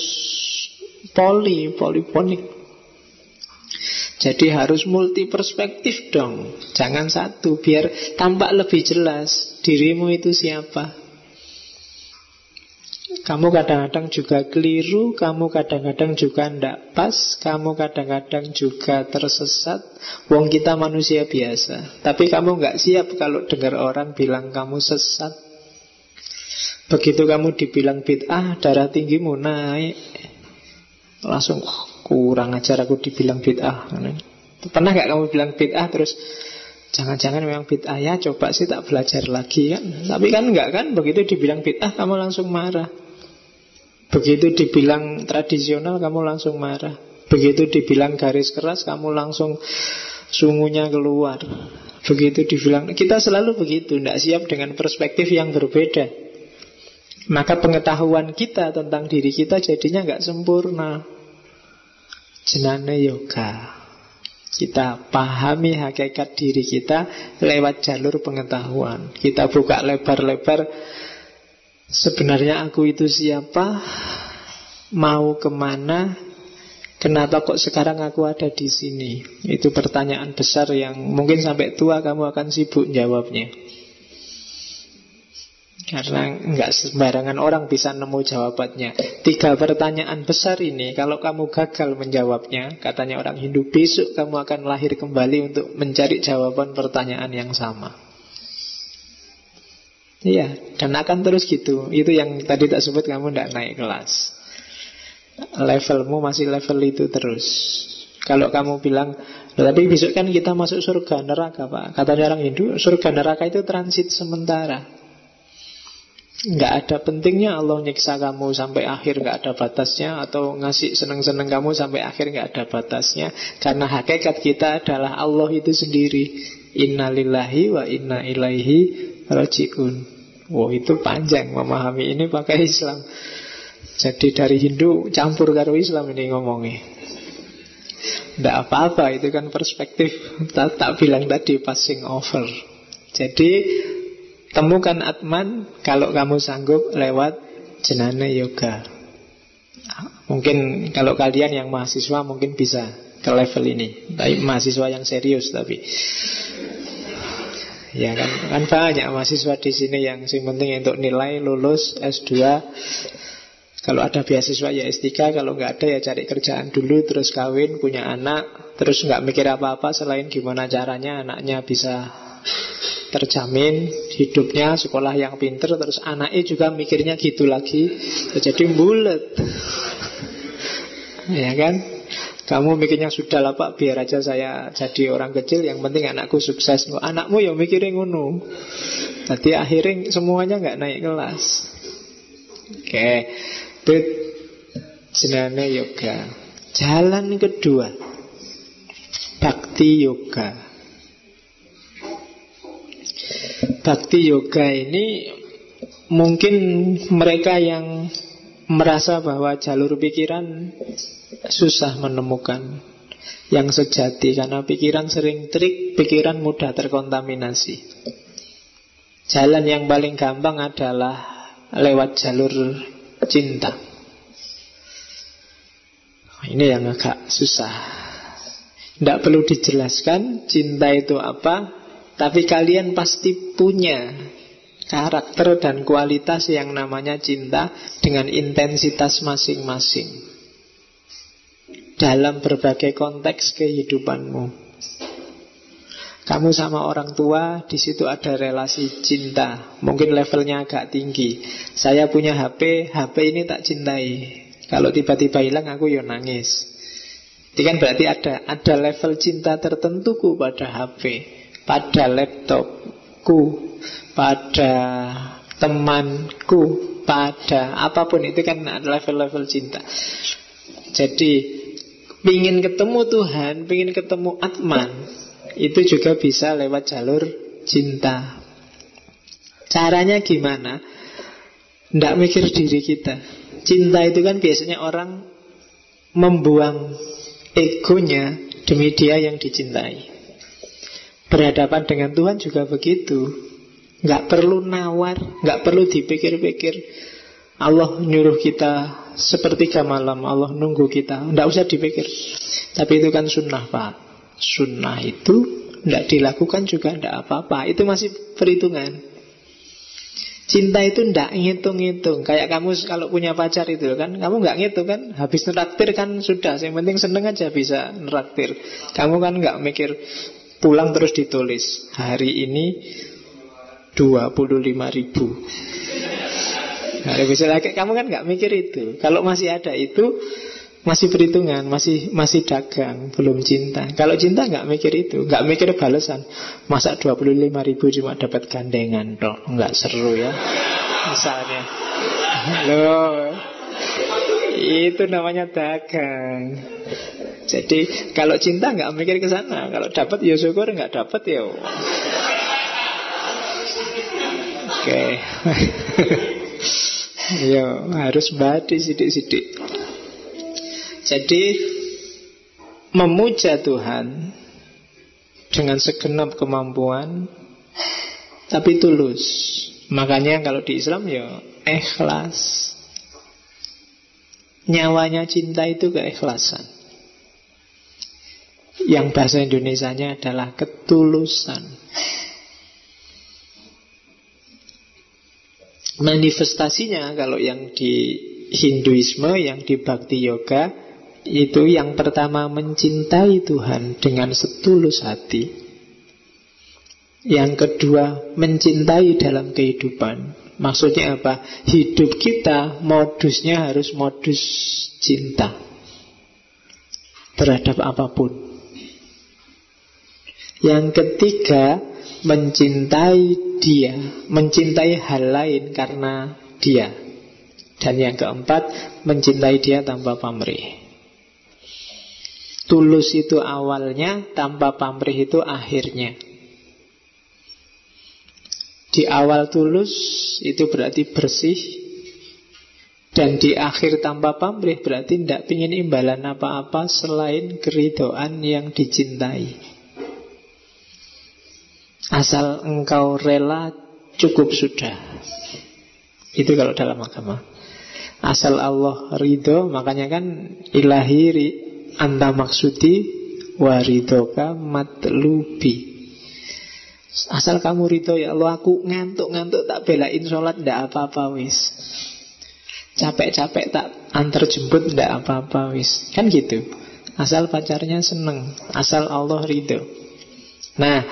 S1: polifonik. Jadi harus multi perspektif dong. Jangan satu, biar tampak lebih jelas dirimu itu siapa. Kamu kadang-kadang juga keliru, kamu kadang-kadang juga tidak pas, kamu kadang-kadang juga tersesat. Wong kita manusia biasa. Tapi kamu nggak siap kalau dengar orang bilang kamu sesat. Begitu kamu dibilang bid'ah, darah tinggimu naik, langsung kurang ajar aku dibilang bid'ah. Pernah nggak kamu bilang bid'ah terus jangan-jangan memang bid'ah ya, coba sih tak belajar lagi kan? Tapi kan enggak kan, begitu dibilang bid'ah kamu langsung marah. Begitu dibilang tradisional kamu langsung marah. Begitu dibilang garis keras kamu langsung sungunya keluar. Begitu dibilang, kita selalu begitu, tidak siap dengan perspektif yang berbeda. Maka pengetahuan kita tentang diri kita jadinya nggak sempurna. Jenane yoga. Kita pahami hakikat diri kita lewat jalur pengetahuan. Kita buka lebar-lebar, sebenarnya aku itu siapa, mau kemana, kenapa kok sekarang aku ada di sini. Itu pertanyaan besar yang mungkin sampai tua kamu akan sibuk jawabnya. Karena nggak sembarangan orang bisa nemu jawabannya. 3 pertanyaan besar ini, kalau kamu gagal menjawabnya, katanya orang Hindu, besok kamu akan lahir kembali untuk mencari jawaban pertanyaan yang sama. Iya, dan akan terus gitu. Itu yang tadi tak sebut, kamu tidak naik kelas. Levelmu masih level itu terus. Kalau kamu bilang, tapi besok kan kita masuk surga neraka Pak, katanya orang Hindu, surga neraka itu transit sementara. Nggak ada pentingnya Allah nyiksa kamu sampai akhir nggak ada batasnya, atau ngasih seneng-seneng kamu sampai akhir nggak ada batasnya. Karena hakikat kita adalah Allah itu sendiri. Inna lillahi wa inna ilaihi raji'un. Wow, itu panjang memahami ini pakai Islam. Jadi dari Hindu campur karo Islam ini ngomongnya. Nggak apa-apa, itu kan perspektif. Tak bilang tadi passing over. Jadi temukan Atman kalau kamu sanggup lewat Jnana Yoga. Mungkin kalau kalian yang mahasiswa mungkin bisa ke level ini. Tapi mahasiswa yang serius tapi. Ya kan banyak mahasiswa di sini yang penting untuk nilai lulus S2. Kalau ada beasiswa ya S3, kalau nggak ada ya cari kerjaan dulu, terus kawin, punya anak, terus nggak mikir apa-apa selain gimana caranya anaknya bisa terjamin hidupnya, sekolah yang pinter, terus anaknya juga mikirnya gitu lagi, jadi bulet. Ya kan? Kamu mikirnya sudah lah Pak, biar aja saya jadi orang kecil, yang penting anakku sukses. Anakmu ya mikirin ngono. Jadi akhirnya semuanya nggak naik kelas. Oke, itu Jnana Yoga. Jalan kedua, Bhakti Yoga. Bhakti Yoga ini mungkin mereka yang merasa bahwa jalur pikiran susah menemukan yang sejati, karena pikiran sering trik, pikiran mudah terkontaminasi. Jalan yang paling gampang adalah lewat jalur cinta. Ini yang agak susah. Tidak perlu dijelaskan cinta itu apa, tapi kalian pasti punya karakter dan kualitas yang namanya cinta dengan intensitas masing-masing dalam berbagai konteks kehidupanmu. Kamu sama orang tua, di situ ada relasi cinta. Mungkin levelnya agak tinggi. Saya punya HP, HP ini tak cintai. Kalau tiba-tiba hilang aku ya nangis. Itu kan berarti ada level cinta tertentuku pada HP, pada laptopku, pada temanku, pada apapun. Itu kan level-level cinta. Jadi pingin ketemu Tuhan, pingin ketemu Atman, itu juga bisa lewat jalur cinta. Caranya gimana? Tidak mikir diri kita. Cinta itu kan biasanya orang membuang egonya demi dia yang dicintai. Berhadapan dengan Tuhan juga begitu. Nggak perlu nawar, nggak perlu dipikir-pikir. Allah nyuruh kita sepertiga malam, Allah nunggu kita, nggak usah dipikir. Tapi itu kan sunnah Pak. Sunnah itu nggak dilakukan juga nggak apa-apa. Itu masih perhitungan. Cinta itu ndak ngitung-ngitung. Kayak kamu kalau punya pacar itu kan, kamu nggak ngitung kan, habis neraktir kan sudah, yang penting seneng aja bisa neraktir. Kamu kan nggak mikir, pulang terus ditulis hari ini 25.000. Hari bisa lagi, kamu kan nggak mikir itu. Kalau masih ada itu, masih perhitungan, masih dagang, belum cinta. Kalau cinta nggak mikir itu, nggak mikir balasan. Masa 25.000 cuma dapat gandengan toh, nggak seru ya. Misalnya, loh, itu namanya dagang. Jadi kalau cinta nggak mikir ke sana. Kalau dapat ya syukur, nggak dapat ya. Oke. Yo, harus badi sidik-sidik. Jadi memuja Tuhan dengan segenap kemampuan, tapi tulus. Makanya kalau di Islam ya ikhlas. Nyawanya cinta itu keikhlasan. Yang bahasa Indonesianya adalah ketulusan. Manifestasinya kalau yang di Hinduisme, yang di Bhakti Yoga, itu yang pertama mencintai Tuhan dengan setulus hati. Yang kedua mencintai dalam kehidupan. Maksudnya apa? Hidup kita modusnya harus modus cinta terhadap apapun. Yang ketiga mencintai dia, mencintai hal lain karena dia. Dan yang keempat mencintai dia tanpa pamrih. Tulus itu awalnya, tanpa pamrih itu akhirnya. Di awal tulus itu berarti bersih, dan di akhir tanpa pamrih berarti tidak ingin imbalan apa-apa selain keridhaan yang dicintai. Asal engkau rela, cukup sudah. Itu kalau dalam agama. Asal Allah ridho, makanya kan ilahi anta maksudi waridoka matlubi. Asal kamu ridho ya Allah, aku ngantuk-ngantuk tak belain sholat, ndak apa-apa wis. Capek-capek tak antar jemput, ndak apa-apa wis. Kan gitu. Asal pacarnya seneng, asal Allah ridho. Nah,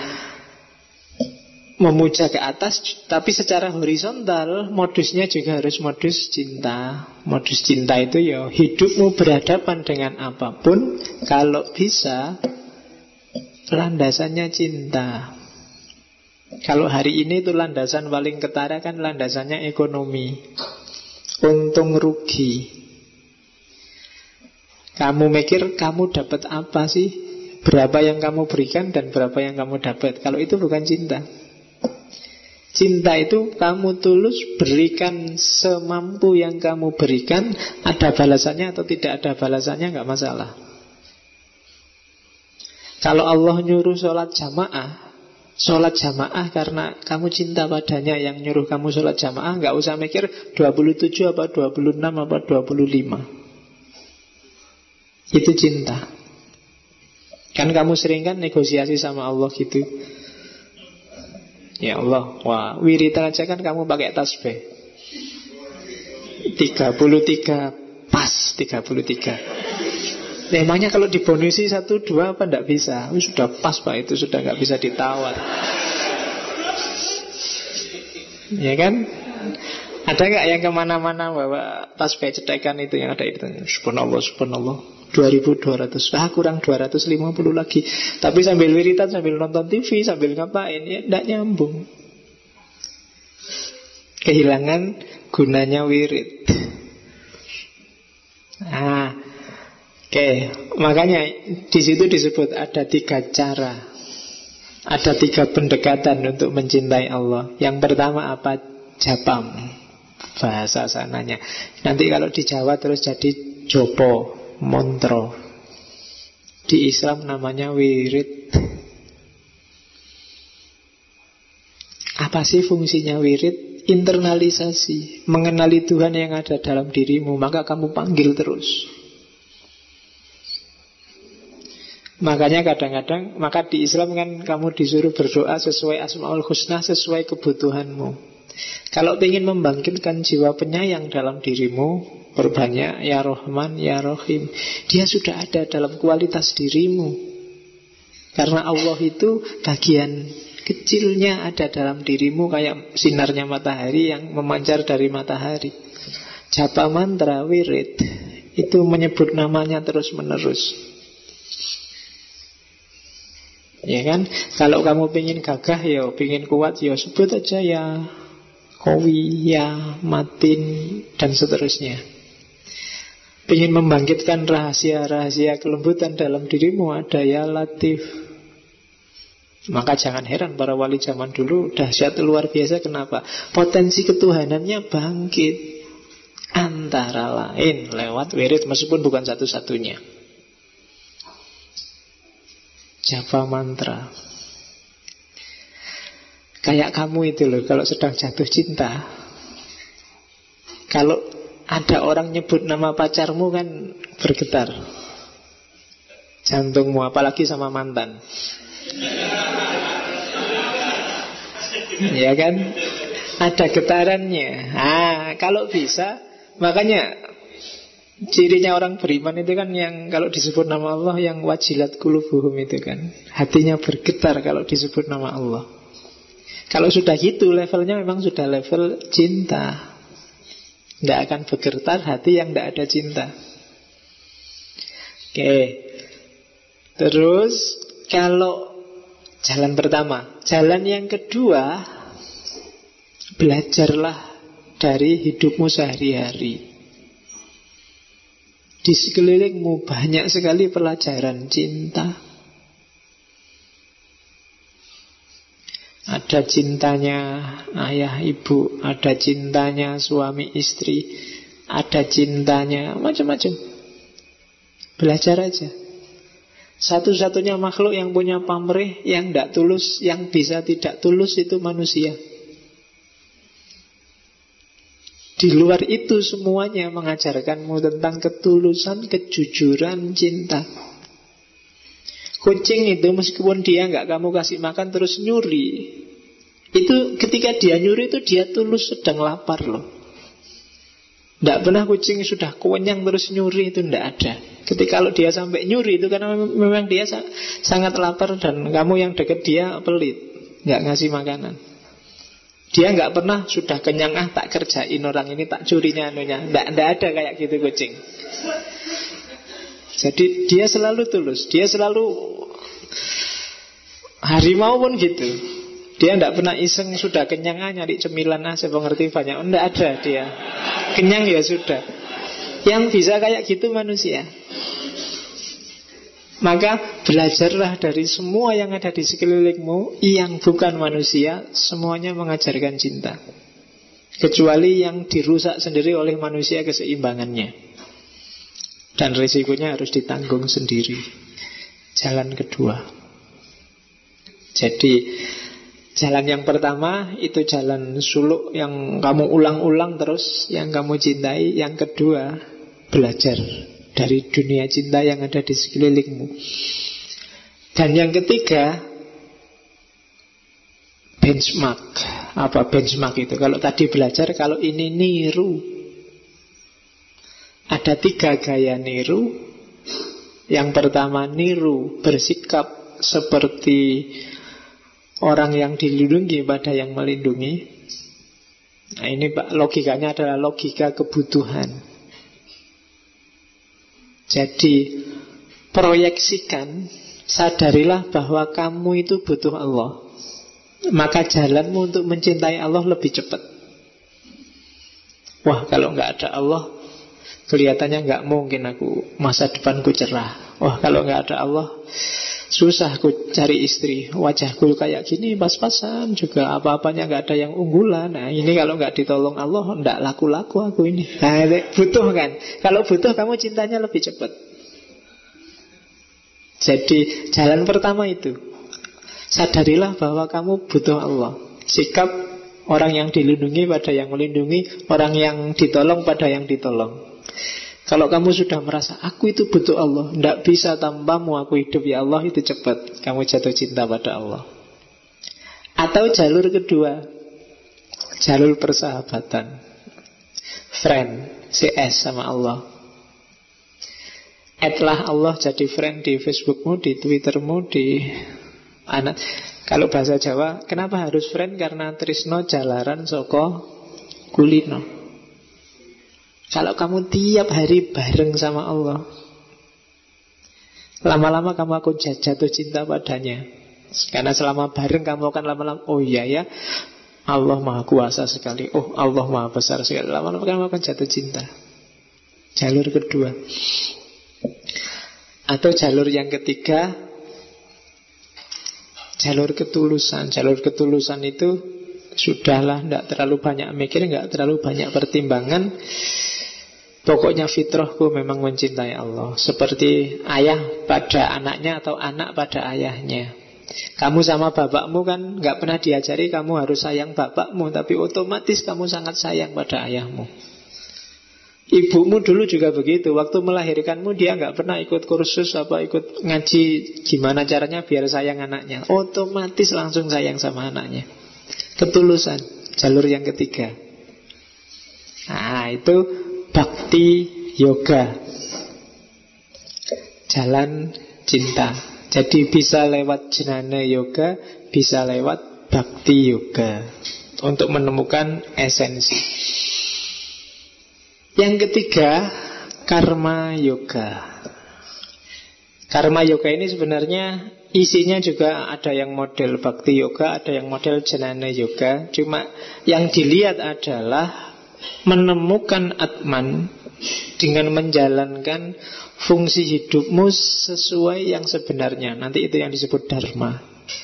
S1: memuja ke atas, tapi secara horizontal modusnya juga harus modus cinta. Modus cinta itu ya hidupmu berhadapan dengan apapun, kalau bisa landasannya cinta. Kalau hari ini itu landasan paling ketara kan landasannya ekonomi, untung rugi. Kamu mikir kamu dapat apa sih, berapa yang kamu berikan dan berapa yang kamu dapat. Kalau itu bukan cinta. Cinta itu kamu tulus berikan semampu yang kamu berikan. Ada balasannya atau tidak ada balasannya nggak masalah. Kalau Allah nyuruh sholat jamaah karena kamu cinta padanya yang nyuruh kamu sholat jamaah, nggak usah mikir 27 apa 26 apa 25. Itu cinta. Kan kamu sering kan negosiasi sama Allah gitu. Ya Allah, wah, wiritan aja kan kamu pakai tasbih 33, pas 33. Emangnya kalau dibonusi 1, 2 apa enggak bisa? Sudah pas Pak, itu sudah enggak bisa ditawar. Ya kan? Ada enggak yang kemana-mana bawa tasbih cetekan itu yang ada itu? Subhanallah, subhanallah, 2200, kurang 250 lagi. Tapi sambil wiritan, sambil nonton TV, sambil ngapain, ya tidak nyambung. Kehilangan gunanya wirid. Oke. Makanya di situ disebut ada 3 cara, ada 3 pendekatan untuk mencintai Allah. Yang pertama apa? Japam, bahasa sananya. Nanti kalau di Jawa terus jadi jopo, montro. Di Islam namanya wirid. Apa sih fungsinya wirid? Internalisasi, mengenali Tuhan yang ada dalam dirimu, maka kamu panggil terus. Makanya kadang-kadang, maka di Islam kan kamu disuruh berdoa sesuai Asmaul Husna, sesuai kebutuhanmu. Kalau ingin membangkitkan jiwa penyayang dalam dirimu, berbanyak ya Rahman, ya Rahim. Dia sudah ada dalam kualitas dirimu. Karena Allah itu bagian kecilnya ada dalam dirimu, kayak sinarnya matahari yang memancar dari matahari. Japa mantra wirid itu menyebut namanya terus menerus. Ya kan? Kalau kamu pengen gagah ya, pengen kuat ya, sebut aja ya Kowi, ya Matin, dan seterusnya. Pengen membangkitkan rahasia-rahasia kelembutan dalam dirimu, ada ya Latif. Maka jangan heran para wali zaman dulu dahsyat luar biasa. Kenapa? Potensi ketuhanannya bangkit, antara lain lewat wirid, meskipun bukan satu-satunya. Japa mantra. Kayak kamu itu loh, kalau sedang jatuh cinta, kalau ada orang nyebut nama pacarmu kan bergetar jantungmu, apalagi sama mantan. Ya kan? Ada getarannya. Kalau bisa, makanya cirinya orang beriman itu kan yang kalau disebut nama Allah yang wajilat qulubuhum itu kan, hatinya bergetar kalau disebut nama Allah. Kalau sudah gitu levelnya memang sudah level cinta. Tidak akan bergetar hati yang tidak ada cinta. Oke. Terus kalau jalan pertama, jalan yang kedua, belajarlah dari hidupmu sehari-hari. Di sekelilingmu banyak sekali pelajaran cinta. Ada cintanya ayah ibu, ada cintanya suami istri, ada cintanya macam-macam. Belajar aja. Satu-satunya makhluk yang punya pamrih, yang tidak tulus, yang bisa tidak tulus itu manusia. Di luar itu semuanya mengajarkanmu tentang ketulusan, kejujuran, cinta. Kucing itu meskipun dia nggak kamu kasih makan terus nyuri, itu ketika dia nyuri itu dia tulus sedang lapar loh. Tidak pernah kucing sudah kenyang terus nyuri, itu tidak ada. Ketika kalau dia sampai nyuri itu karena memang dia sangat lapar dan kamu yang dekat dia pelit, nggak ngasih makanan. Dia nggak pernah sudah kenyang, tak kerjain orang ini, tak curinya anunya. Nggak ada kayak gitu kucing. Jadi dia selalu tulus. Dia selalu, harimau pun gitu. Dia nggak pernah iseng sudah kenyang nyari cemilan saya mengerti banyak. Nggak ada dia. Kenyang ya sudah. Yang bisa kayak gitu manusia. Maka belajarlah dari semua yang ada di sekelilingmu yang bukan manusia, semuanya mengajarkan cinta. Kecuali yang dirusak sendiri oleh manusia keseimbangannya. Dan risikonya harus ditanggung sendiri. Jalan kedua. Jadi jalan yang pertama itu jalan suluk yang kamu ulang-ulang terus, yang kamu cintai. Yang kedua, belajar dari dunia cinta yang ada di sekelilingmu. Dan yang ketiga, benchmark. Apa benchmark itu? Kalau tadi belajar, kalau ini niru. Ada 3 gaya niru. Yang pertama niru, bersikap seperti orang yang dilindungi pada yang melindungi. Nah ini logikanya adalah logika kebutuhan. Jadi proyeksikan, sadarilah bahwa kamu itu butuh Allah. Maka jalanmu untuk mencintai Allah lebih cepat. Wah, kalau nggak ada Allah, kelihatannya nggak mungkin aku masa depanku cerah. Wah, kalau nggak ada Allah, susah aku cari istri. Wajahku kayak gini pas-pasan juga, apa-apanya nggak ada yang unggulan. Nah ini kalau nggak ditolong Allah, nggak laku-laku aku ini. Nah, butuh kan? Kalau butuh kamu cintanya lebih cepat. Jadi jalan pertama itu, sadarilah bahwa kamu butuh Allah. Sikap orang yang dilindungi pada yang melindungi, orang yang ditolong pada yang ditolong. Kalau kamu sudah merasa aku itu butuh Allah, tidak bisa tanpamu aku hidup ya Allah, itu cepat kamu jatuh cinta pada Allah. Atau jalur kedua, jalur persahabatan. Friend, CS sama Allah. Add-lah Allah jadi friend di Facebookmu, di Twittermu, di anak. Kalau bahasa Jawa, kenapa harus friend? Karena tresno jalaran saka kulino. Kalau kamu tiap hari bareng sama Allah, lama-lama kamu akan jatuh cinta padanya. Karena selama bareng kamu akan lama-lama, oh iya ya, Allah Maha Kuasa sekali, oh Allah Maha Besar sekali. Lama-lama kamu akan jatuh cinta. Jalur kedua. Atau jalur yang ketiga, jalur ketulusan. Jalur ketulusan itu sudahlah, tidak terlalu banyak mikir, tidak terlalu banyak pertimbangan. Pokoknya fitrahku memang mencintai Allah. Seperti ayah pada anaknya atau anak pada ayahnya. Kamu sama bapakmu kan nggak pernah diajari kamu harus sayang bapakmu, tapi otomatis kamu sangat sayang pada ayahmu. Ibumu dulu juga begitu. Waktu melahirkanmu dia nggak pernah ikut kursus apa ikut ngaji gimana caranya biar sayang anaknya. Otomatis langsung sayang sama anaknya. Ketulusan, jalur yang ketiga. Nah, itu bhakti yoga, jalan cinta. Jadi bisa lewat jnana yoga, bisa lewat bhakti yoga untuk menemukan esensi. Yang ketiga, karma yoga. Karma yoga ini sebenarnya isinya juga ada yang model bhakti yoga, ada yang model jnana yoga. Cuma yang dilihat adalah menemukan Atman dengan menjalankan fungsi hidupmu sesuai yang sebenarnya. Nanti itu yang disebut dharma.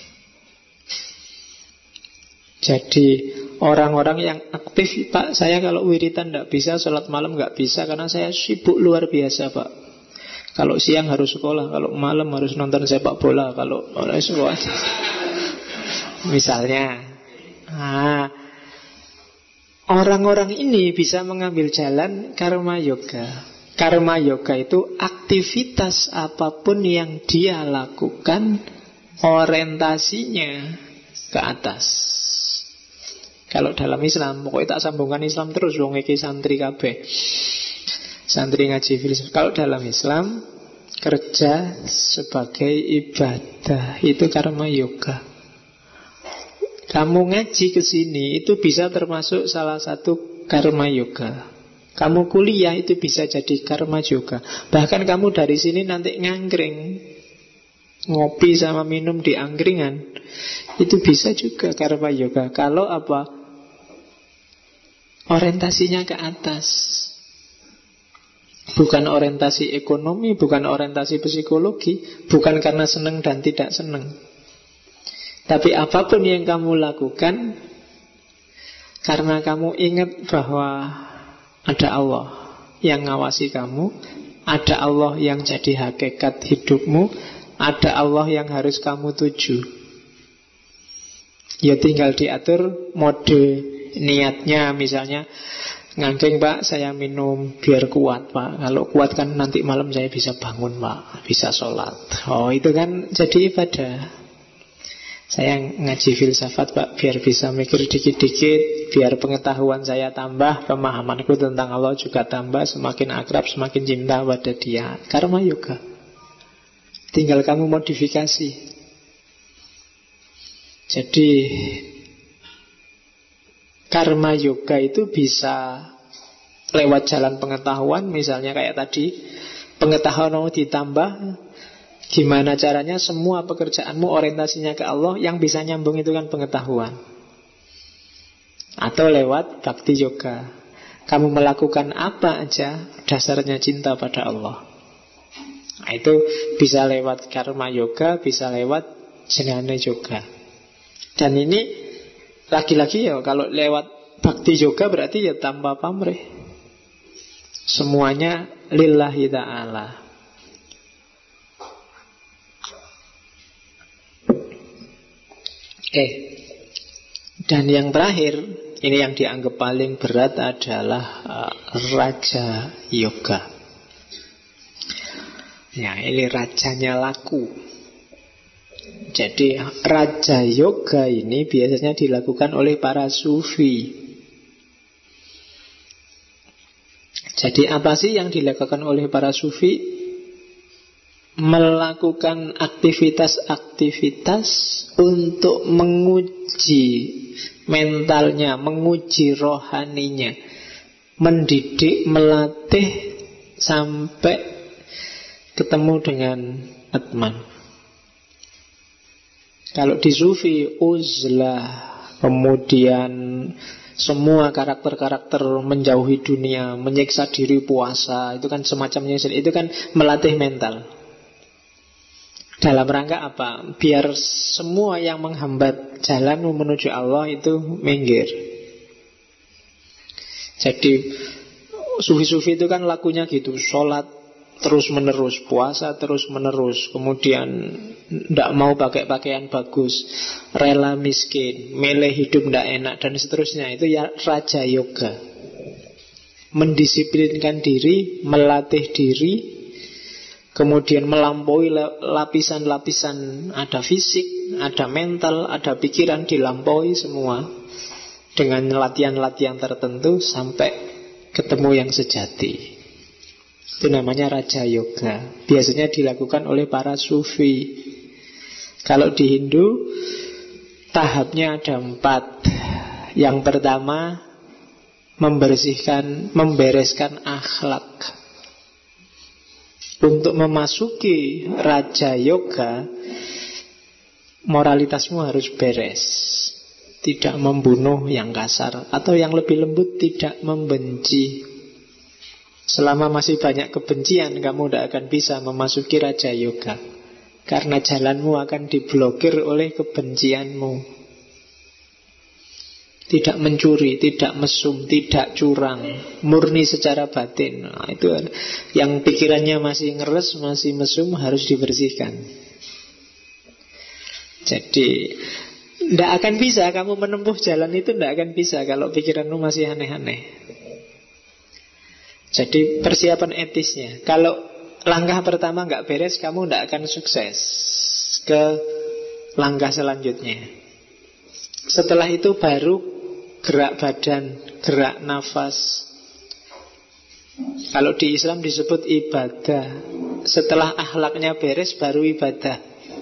S1: Jadi orang-orang yang aktif, Pak, saya kalau wiritan tidak bisa, sholat malam nggak bisa karena saya sibuk luar biasa, Pak. Kalau siang harus sekolah, kalau malam harus nonton sepak bola, kalau sekolah. Misalnya, orang-orang ini bisa mengambil jalan karma yoga. Karma yoga itu aktivitas apapun yang dia lakukan orientasinya ke atas. Kalau dalam Islam, pokoknya tak sambungkan Islam terus, wong iki santri kabeh. Santri ngaji filsafat. Kalau dalam Islam, kerja sebagai ibadah itu karma yoga. Kamu ngaji ke sini itu bisa termasuk salah satu karma yoga. Kamu kuliah itu bisa jadi karma yoga. Bahkan kamu dari sini nanti ngangkring, ngopi sama minum di angkringan, itu bisa juga karma yoga. Kalau apa? Orientasinya ke atas. Bukan orientasi ekonomi, bukan orientasi psikologi, bukan karena senang dan tidak senang. Tapi apapun yang kamu lakukan, karena kamu ingat bahwa ada Allah yang ngawasi kamu, ada Allah yang jadi hakikat hidupmu, ada Allah yang harus kamu tuju. Ya tinggal diatur mode niatnya. Misalnya ngangking, Pak, saya minum biar kuat, Pak. Kalau kuat kan nanti malam saya bisa bangun, Pak, bisa sholat. Oh, itu kan jadi ibadah. Saya ngaji filsafat, Pak, biar bisa mikir dikit-dikit, biar pengetahuan saya tambah, pemahamanku tentang Allah juga tambah, semakin akrab, semakin cinta pada Dia. Karma yoga. Tinggal kamu modifikasi. Jadi karma yoga itu bisa lewat jalan pengetahuan. Misalnya kayak tadi, pengetahuan mau ditambah, gimana caranya semua pekerjaanmu orientasinya ke Allah. Yang bisa nyambung itu kan pengetahuan. Atau lewat bhakti yoga, kamu melakukan apa aja dasarnya cinta pada Allah. Nah, itu bisa lewat karma yoga, bisa lewat jnana yoga. Dan ini lagi-lagi ya, kalau lewat bhakti yoga berarti ya tanpa pamrih, semuanya lillahi ta'ala. Dan yang terakhir, ini yang dianggap paling berat adalah raja yoga. Ya, ini rajanya laku. Jadi raja yoga ini biasanya dilakukan oleh para sufi. Jadi apa sih yang dilakukan oleh para sufi? Melakukan aktivitas-aktivitas untuk menguji mentalnya, menguji rohaninya, mendidik, melatih sampai ketemu dengan Atman. Kalau di sufi uzlah, kemudian semua karakter-karakter menjauhi dunia, menyiksa diri, puasa, itu kan semacamnya, itu kan melatih mental. Dalam rangka apa? Biar semua yang menghambat jalanmu menuju Allah itu minggir. Jadi sufi-sufi itu kan lakunya gitu, sholat terus menerus, puasa terus menerus, kemudian tidak mau pakai pakaian bagus, rela miskin, milih hidup tidak enak, dan seterusnya. Itu ya raja yoga. Mendisiplinkan diri, melatih diri, kemudian melampaui lapisan-lapisan. Ada fisik, ada mental, ada pikiran, dilampaui semua dengan latihan-latihan tertentu sampai ketemu yang sejati. Itu namanya raja yoga. Biasanya dilakukan oleh para sufi. Kalau di Hindu tahapnya ada 4. Yang pertama, membereskan akhlak. Untuk memasuki raja yoga, moralitasmu harus beres. Tidak membunuh yang kasar, atau yang lebih lembut, tidak membenci. Selama masih banyak kebencian, kamu tidak akan bisa memasuki raja yoga, karena jalanmu akan diblokir oleh kebencianmu. Tidak mencuri, tidak mesum, tidak curang, murni secara batin. Nah, itu yang pikirannya masih ngeres, masih mesum, harus dibersihkan. Jadi tidak akan bisa kamu menempuh jalan itu, tidak akan bisa kalau pikiranmu masih aneh-aneh. Jadi persiapan etisnya, kalau langkah pertama nggak beres, kamu tidak akan sukses ke langkah selanjutnya. Setelah itu baru gerak badan, gerak nafas. Kalau di Islam disebut ibadah. Setelah akhlaknya beres baru ibadah.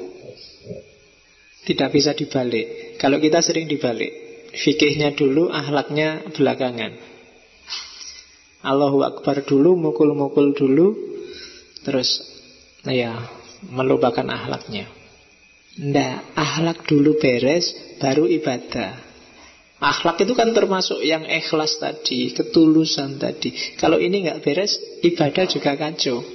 S1: Tidak bisa dibalik. Kalau kita sering dibalik, fikihnya dulu, akhlaknya belakangan. Allahu Akbar dulu, mukul-mukul dulu, terus melupakan akhlaknya. Nggak, akhlak dulu beres, baru ibadah. Akhlak itu kan termasuk yang ikhlas tadi, ketulusan tadi. Kalau ini nggak beres, ibadah juga kacau.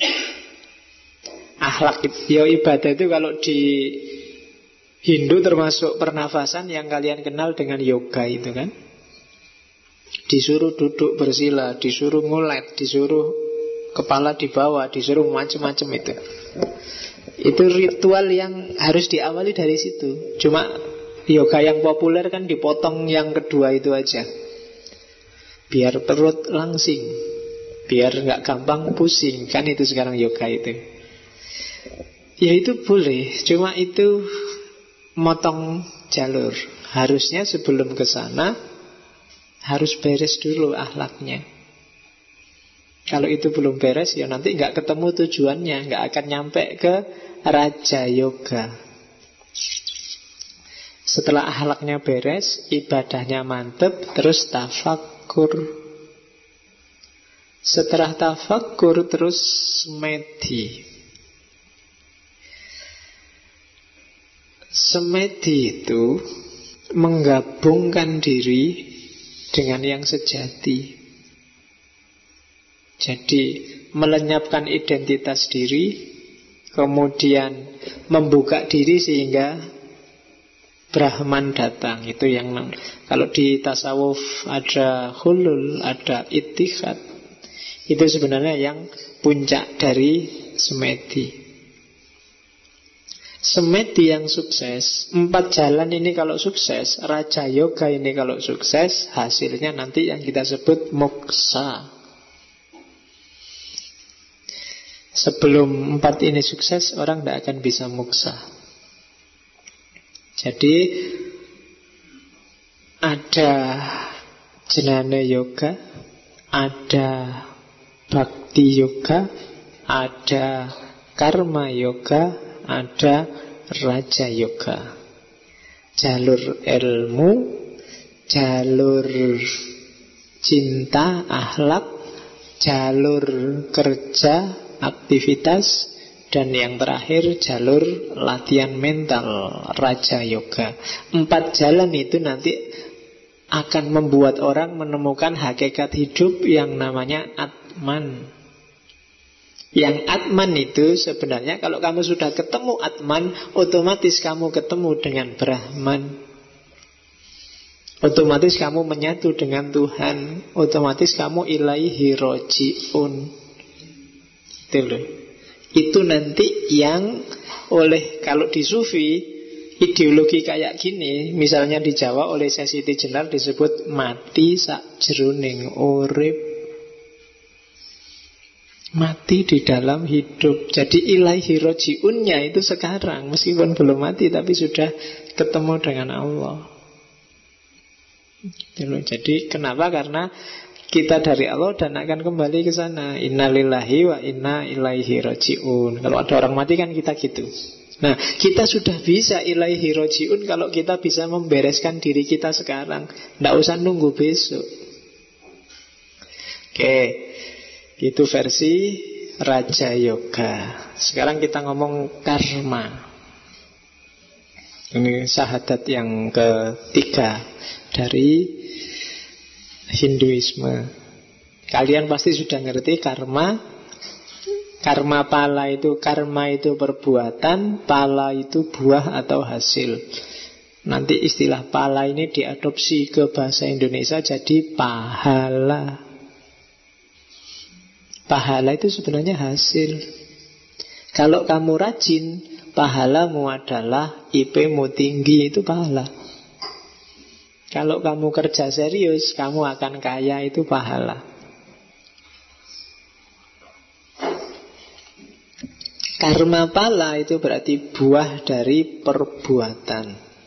S1: Akhlak ibadah itu kalau di Hindu termasuk pernafasan yang kalian kenal dengan yoga itu kan. Disuruh duduk bersila, disuruh ngulet, disuruh kepala di bawah, disuruh macam-macam itu. Itu ritual yang harus diawali dari situ. Cuma yoga yang populer kan dipotong yang kedua itu aja, biar perut langsing, biar nggak gampang pusing. Kan itu sekarang yoga itu. Ya itu boleh, cuma itu motong jalur. Harusnya sebelum ke sana harus beres dulu akhlaknya. Kalau itu belum beres, ya nanti nggak ketemu tujuannya, nggak akan nyampe ke raja yoga. Setelah akhlaknya beres, ibadahnya mantep, terus tafakkur. Setelah tafakkur, terus semedi. Semedi itu menggabungkan diri dengan yang sejati. Jadi melenyapkan identitas diri, kemudian membuka diri sehingga Brahman datang. Itu yang kalau di tasawuf ada hulul, ada ittihad. Itu sebenarnya yang puncak dari semedi. Semedi yang sukses, 4 jalan ini kalau sukses, raja yoga ini kalau sukses, hasilnya nanti yang kita sebut moksa. Sebelum 4 ini sukses, orang tidak akan bisa moksa. Jadi ada jnana yoga, ada bhakti yoga, ada karma yoga, ada raja yoga. Jalur ilmu, jalur cinta, akhlak, jalur kerja, aktivitas, dan yang terakhir jalur latihan mental, raja yoga. 4 jalan itu nanti akan membuat orang menemukan hakikat hidup yang namanya Atman. Yang Atman itu sebenarnya kalau kamu sudah ketemu Atman, otomatis kamu ketemu dengan Brahman. Otomatis kamu menyatu dengan Tuhan. Otomatis kamu ilaihi roji'un. Itu loh. Itu nanti yang oleh, kalau di Sufi, ideologi kayak gini, misalnya di Jawa oleh Sesiti Jenar disebut mati sakjroning urip. Mati di dalam hidup. Jadi ilaihi roji'unnya itu sekarang, meskipun belum mati tapi sudah ketemu dengan Allah. Jadi kenapa? Karena kita dari Allah dan akan kembali ke sana. Innalillahi wa inna ilaihi roji'un. Kalau ada orang mati kan kita gitu. Nah, kita sudah bisa ilaihi roji'un kalau kita bisa membereskan diri kita sekarang. Tidak usah nunggu besok. Oke, itu versi Raja Yoga. Sekarang kita ngomong karma. Ini syahadat yang ketiga dari Hinduisme. Kalian pasti sudah ngerti karma. Karma pala itu, karma itu perbuatan, pala itu buah atau hasil. Nanti istilah pala ini diadopsi ke bahasa Indonesia jadi pahala. Pahala itu sebenarnya hasil. Kalau kamu rajin, pahalamu adalah IP-mu tinggi, itu pahala. Kalau kamu kerja serius, kamu akan kaya, itu pahala. Karma pala itu berarti buah dari perbuatan,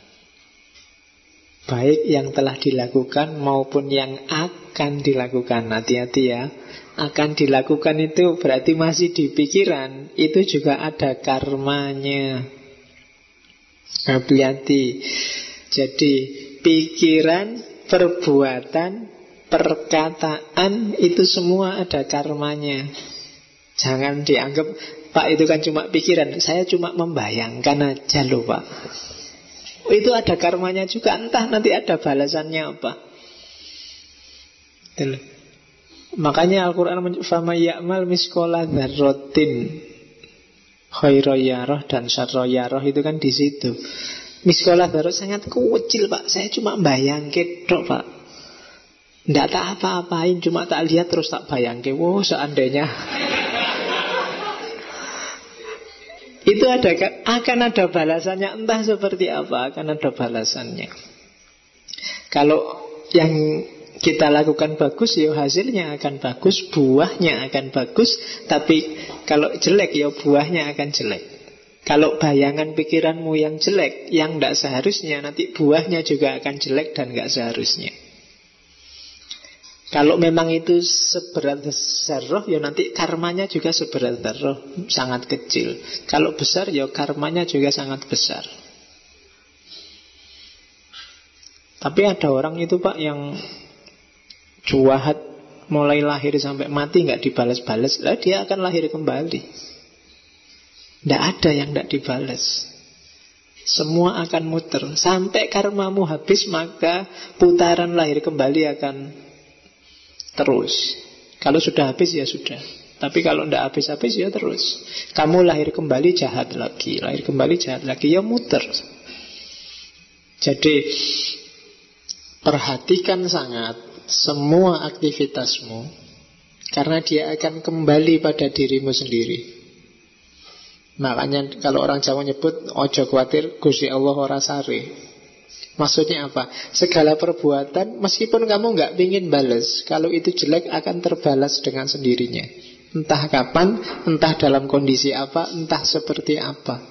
S1: baik yang telah dilakukan maupun yang akan dilakukan. Hati-hati ya. Akan dilakukan itu berarti masih di pikiran. Itu juga ada karmanya. Hati-hati. Jadi pikiran, perbuatan, perkataan itu semua ada karmanya. Jangan dianggap, Pak itu kan cuma pikiran, saya cuma membayangkan aja loh Pak. Itu ada karmanya juga, entah nanti ada balasannya apa. Makanya Al-Quran fama ya'mal miskola dzarratin khairoyarah dan syarroyarah itu kan di situ. Miskola dzarrat sangat kecil Pak, saya cuma bayangke tok Pak. Nggak tak apa-apain, cuma tak lihat terus tak bayangke. Wow, seandainya itu akan ada balasannya, entah seperti apa, akan ada balasannya. Kalau yang kita lakukan bagus, ya hasilnya akan bagus, buahnya akan bagus. Tapi kalau jelek, ya buahnya akan jelek. Kalau bayangan pikiranmu yang jelek, yang tidak seharusnya, nanti buahnya juga akan jelek dan tidak seharusnya. Kalau memang itu seberat zarrah, ya nanti karmanya juga seberat zarrah, sangat kecil. Kalau besar, ya karmanya juga sangat besar. Tapi ada orang itu Pak yang juahat mulai lahir sampai mati nggak dibalas-balas, lah dia akan lahir kembali. Tidak ada yang tidak dibalas. Semua akan muter sampai karmamu habis, maka putaran lahir kembali akan terus. Kalau sudah habis ya sudah. Tapi kalau tidak habis-habis ya terus. Kamu lahir kembali jahat lagi, lahir kembali jahat lagi, ya muter. Jadi perhatikan sangat semua aktivitasmu, karena dia akan kembali pada dirimu sendiri. Makanya kalau orang Jawa nyebut ojo kuatir Gusti Allah ora sare. Maksudnya apa? Segala perbuatan meskipun kamu nggak ingin balas, kalau itu jelek akan terbalas dengan sendirinya. Entah kapan, entah dalam kondisi apa, entah seperti apa.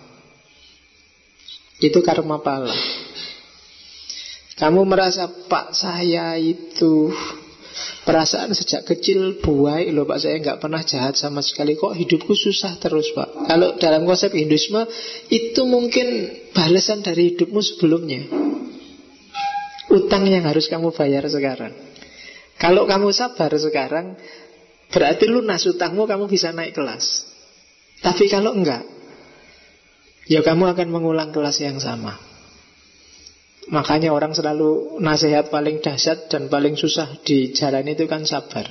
S1: Itu karma pala. Kamu merasa Pak saya itu Perasaan sejak kecil baik loh Pak, saya nggak pernah jahat sama sekali, kok hidupku susah terus Pak. Kalau dalam konsep Hinduisme itu mungkin balasan dari hidupmu sebelumnya, utang yang harus kamu bayar sekarang. Kalau kamu sabar sekarang, berarti lunas utangmu, kamu bisa naik kelas. Tapi kalau enggak, ya kamu akan mengulang kelas yang sama. Makanya orang selalu nasihat paling dahsyat dan paling susah di jalan itu kan sabar.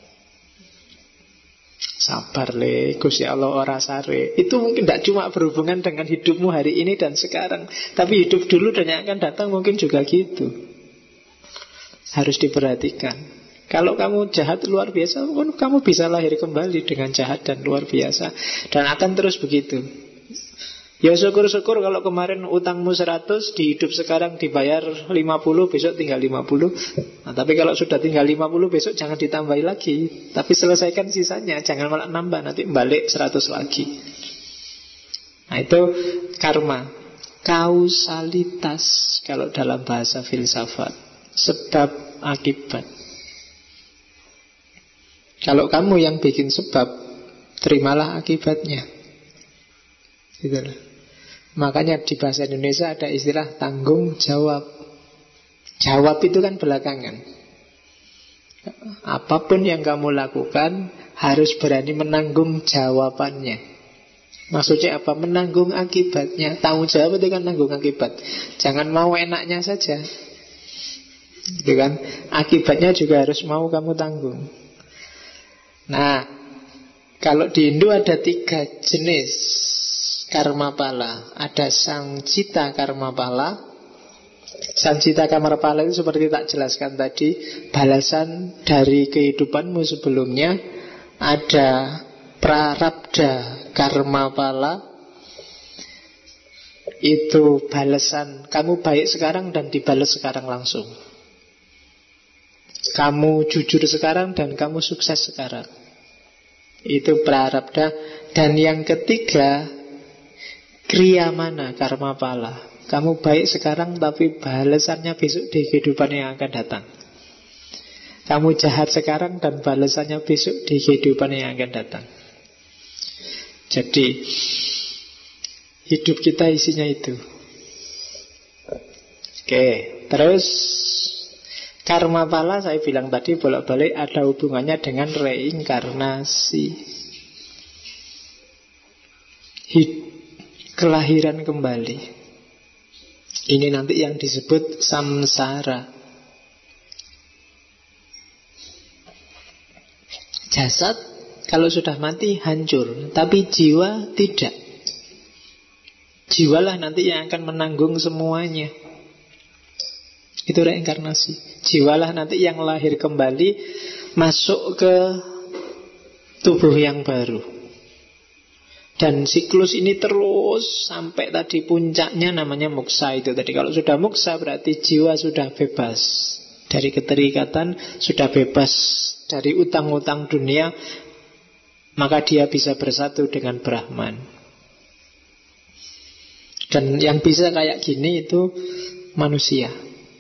S1: Sabar le, Gusti Allah ora sare. Itu mungkin tidak cuma berhubungan dengan hidupmu hari ini dan sekarang, tapi hidup dulu dan yang akan datang mungkin juga gitu. Harus diperhatikan. Kalau kamu jahat luar biasa, kamu bisa lahir kembali dengan jahat dan luar biasa. Dan akan terus begitu. Ya syukur-syukur kalau kemarin utangmu 100, di hidup sekarang dibayar 50, besok tinggal 50. Nah, tapi kalau sudah tinggal 50, besok jangan ditambahi lagi. Tapi selesaikan sisanya, jangan malah nambah, nanti balik 100 lagi. Nah itu karma. Kausalitas kalau dalam bahasa filsafat. Sebab akibat. Kalau kamu yang bikin sebab, terimalah akibatnya. Gitu. Makanya di bahasa Indonesia ada istilah tanggung jawab. Jawab itu kan belakangan. Apapun yang kamu lakukan harus berani menanggung jawabannya. Maksudnya apa? Menanggung akibatnya. Tanggung jawab itu kan nanggung akibat. Jangan mau enaknya saja. Gitu kan? Akibatnya juga harus mau kamu tanggung. Nah, kalau di Hindu ada 3 jenis karma pala. Ada sangcita karma pala. Sangcita karma pala itu seperti tak jelaskan tadi, balasan dari kehidupanmu sebelumnya. Ada prarabdha karma pala. Itu balasan kamu baik sekarang dan dibalas sekarang langsung. Kamu jujur sekarang dan kamu sukses sekarang. Itu prarabdha. Dan yang ketiga, kriyamana karma pala. Kamu baik sekarang tapi balasannya besok di kehidupan yang akan datang. Kamu jahat sekarang dan balasannya besok di kehidupan yang akan datang. Jadi hidup kita isinya itu. Oke, terus karma pala saya bilang tadi bolak-balik ada hubungannya dengan reinkarnasi. Kelahiran kembali. Ini nanti yang disebut samsara. Jasad kalau sudah mati hancur, tapi jiwa tidak. Jiwalah nanti yang akan menanggung semuanya. Itu reinkarnasi. Jiwalah nanti yang lahir kembali, masuk ke tubuh yang baru. Dan siklus ini terus sampai tadi puncaknya namanya moksa itu tadi. Kalau sudah moksa berarti jiwa sudah bebas dari keterikatan, sudah bebas dari utang-utang dunia, maka dia bisa bersatu dengan Brahman. Dan yang bisa kayak gini itu manusia.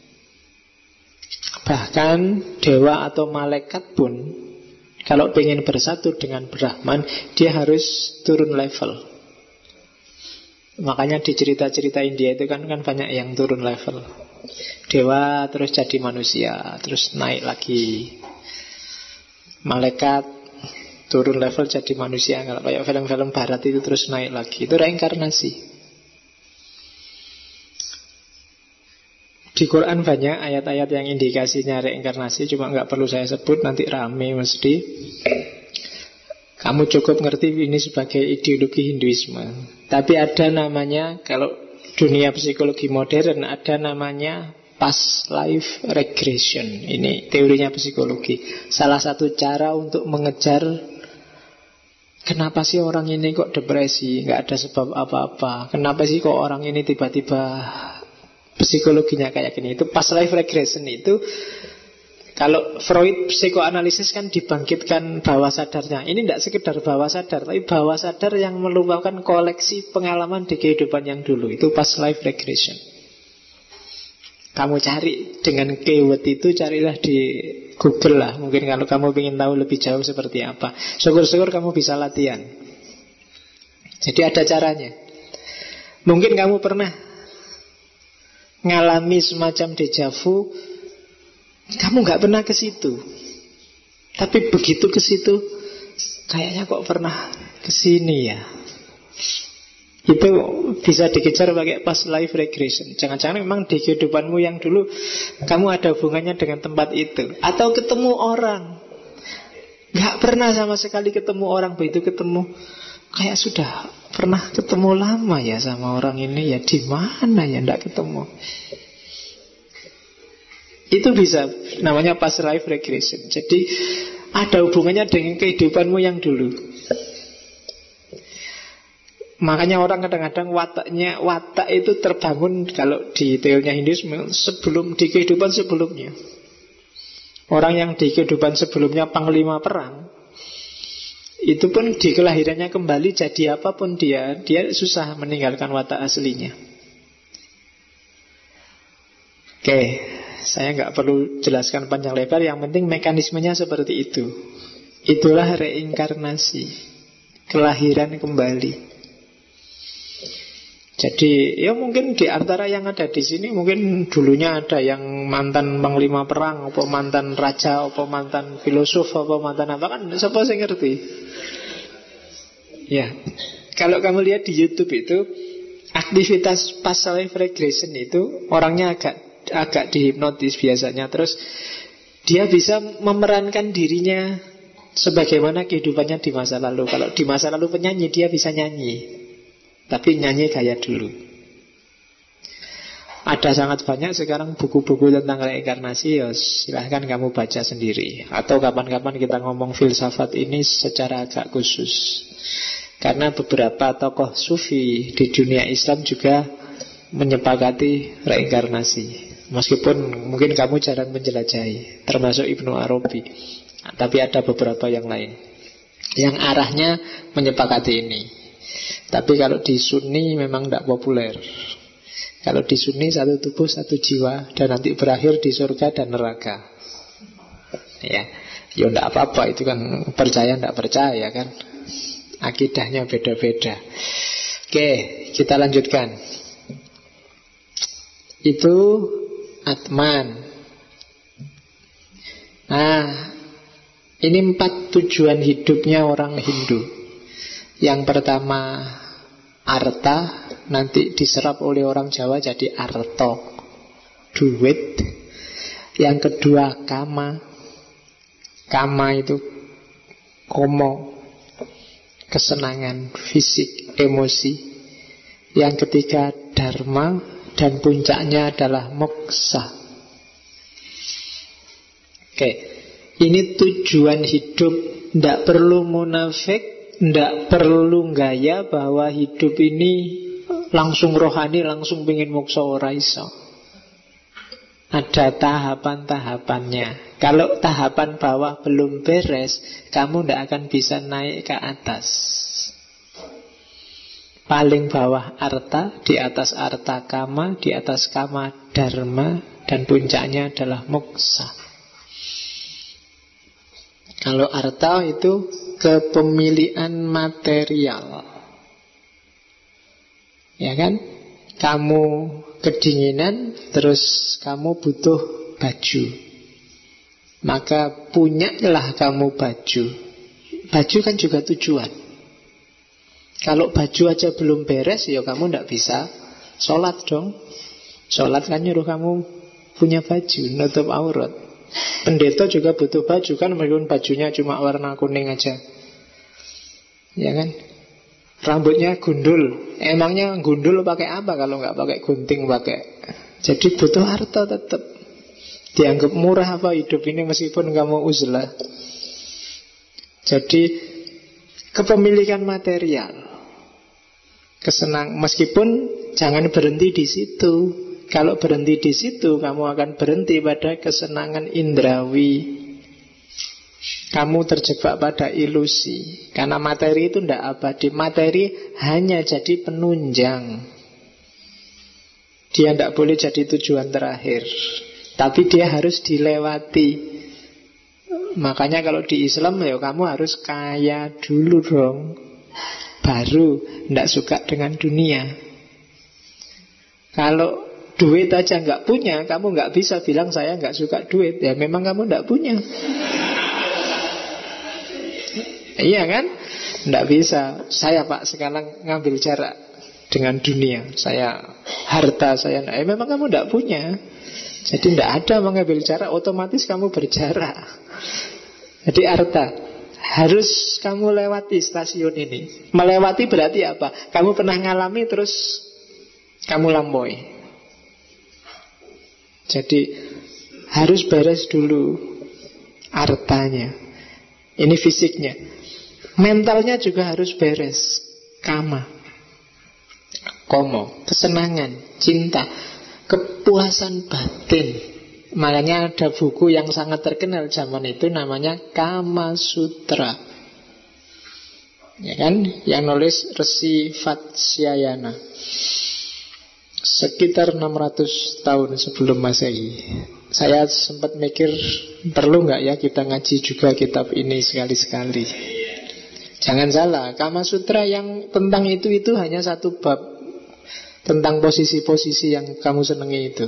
S1: Bahkan dewa atau malaikat pun kalau pengen bersatu dengan Brahman, dia harus turun level. Makanya di cerita-cerita India itu kan banyak yang turun level. Dewa terus jadi manusia, terus naik lagi. Malaikat turun level jadi manusia. Kalau kayak film-film barat itu terus naik lagi. Itu reinkarnasi. Di Quran banyak ayat-ayat yang indikasinya reinkarnasi, cuma nggak perlu saya sebut, nanti rame mesti. Kamu cukup ngerti ini sebagai ideologi Hinduisme. Tapi ada namanya, kalau dunia psikologi modern, ada namanya past life regression. Ini teorinya psikologi. Salah satu cara untuk mengejar kenapa sih orang ini kok depresi, nggak ada sebab apa-apa. Kenapa sih kok orang ini tiba-tiba psikologinya kayak gini. Itu past life regression itu, kalau Freud psikoanalisis kan dibangkitkan bawah sadarnya. Ini tidak sekedar bawah sadar, tapi bawah sadar yang melupakan koleksi pengalaman di kehidupan yang dulu. Itu past life regression. Kamu cari dengan keyword itu, carilah di Google lah, mungkin kalau kamu ingin tahu lebih jauh seperti apa. Syukur-syukur kamu bisa latihan. Jadi ada caranya. Mungkin kamu pernah ngalami semacam dejavu, kamu nggak pernah ke situ, tapi begitu ke situ, kayaknya kok pernah ke sini ya. Itu bisa dikejar pakai past life regression. Jangan-jangan memang di kehidupanmu yang dulu kamu ada hubungannya dengan tempat itu. Atau ketemu orang, gak pernah sama sekali ketemu orang, begitu ketemu kayak sudah pernah ketemu lama ya sama orang ini, ya di mana ya ndak ketemu. Itu bisa, namanya past life regression. Jadi ada hubungannya dengan kehidupanmu yang dulu. Makanya orang kadang-kadang watak itu terbangun kalau di teorinya Hinduisme sebelum di kehidupan sebelumnya. Orang yang di kehidupan sebelumnya panglima perang, itu pun di kelahirannya kembali jadi apapun dia susah meninggalkan watak aslinya. Oke, saya nggak perlu jelaskan panjang lebar, yang penting mekanismenya seperti itu. Itulah reinkarnasi, kelahiran kembali. Jadi ya mungkin di antara yang ada di sini mungkin dulunya ada yang mantan panglima perang, apa mantan raja, apa mantan filosof, apa mantan apa, kan siapa sih ngerti? Ya, kalau kamu lihat di YouTube itu aktivitas past life regression itu orangnya agak dihipnotis biasanya, terus dia bisa memerankan dirinya sebagaimana kehidupannya di masa lalu. Kalau di masa lalu penyanyi, dia bisa nyanyi, tapi nyanyi gaya dulu. Ada sangat banyak sekarang buku-buku tentang reinkarnasi, ya silahkan kamu baca sendiri. Atau kapan-kapan kita ngomong filsafat ini secara agak khusus. Karena beberapa tokoh sufi di dunia Islam juga menyepakati reinkarnasi. Meskipun mungkin kamu jarang menjelajahi, termasuk Ibnu Arabi. Tapi ada beberapa yang lain yang arahnya menyepakati ini. Tapi kalau di Sunni memang tidak populer. Kalau di Sunni satu tubuh satu jiwa, dan nanti berakhir di surga dan neraka. Ya tidak apa-apa, itu kan percaya tidak percaya kan, akidahnya beda-beda. Oke, kita lanjutkan. Itu Atman. Nah, ini 4 tujuan hidupnya orang Hindu. Yang pertama arta, nanti diserap oleh orang Jawa jadi arto, duit. Yang kedua kama. Kama itu komo, kesenangan fisik, emosi. Yang ketiga dharma, dan puncaknya adalah moksa. Oke, ini tujuan hidup. Tidak perlu munafik, tidak perlu gaya bahwa hidup ini langsung rohani, langsung pengen moksa, ora iso. Ada tahapan-tahapannya. Kalau tahapan bawah belum beres, kamu tidak akan bisa naik ke atas. Paling bawah arta, di atas arta kama, di atas kama dharma, dan puncaknya adalah moksa. Kalau arta itu kepemilikan material, ya kan? Kamu kedinginan, terus kamu butuh baju, maka punyalah kamu baju. Baju kan juga tujuan. Kalau baju aja belum beres, ya kamu tidak bisa sholat dong. Sholat kan nyuruh kamu punya baju, nutup aurat. Pendeta juga butuh baju kan, meskipun bajunya cuma warna kuning aja, ya kan? Rambutnya gundul, emangnya gundul pakai apa kalau nggak pakai gunting pakai? Jadi butuh harta tetap. Dianggap murah apa hidup ini meskipun kamu uzlah. Jadi kepemilikan material, meskipun jangan berhenti di situ. Kalau berhenti di situ, kamu akan berhenti pada kesenangan indrawi. Kamu terjebak pada ilusi. Karena materi itu tidak abadi. Materi hanya jadi penunjang. Dia tidak boleh jadi tujuan terakhir. Tapi dia harus dilewati. Makanya kalau di Islam ya kamu harus kaya dulu dong, baru tidak suka dengan dunia. Kalau duit aja nggak punya, kamu nggak bisa bilang saya nggak suka duit. Ya memang kamu nggak punya. Iya kan? Nggak bisa. Saya Pak sekarang ngambil jarak dengan dunia. Saya harta saya. Memang kamu nggak punya. Jadi tidak ada mengambil jarak, otomatis kamu berjarak. Jadi harta harus kamu lewati stasiun ini. Melewati berarti apa? Kamu pernah ngalami terus kamu lampaui. Jadi harus beres dulu hartanya. Ini fisiknya. Mentalnya juga harus beres. Kama, komo, kesenangan, cinta, kepuasan batin. Makanya ada buku yang sangat terkenal zaman itu namanya Kama Sutra. Ya kan? Yang nulis Resi Vatsyayana. Sekitar 600 tahun sebelum Masehi. Saya sempat mikir, perlu nggak ya kita ngaji juga kitab ini sekali-sekali. Jangan salah, Kama Sutra yang tentang itu hanya satu bab. Tentang posisi-posisi yang kamu senangi itu.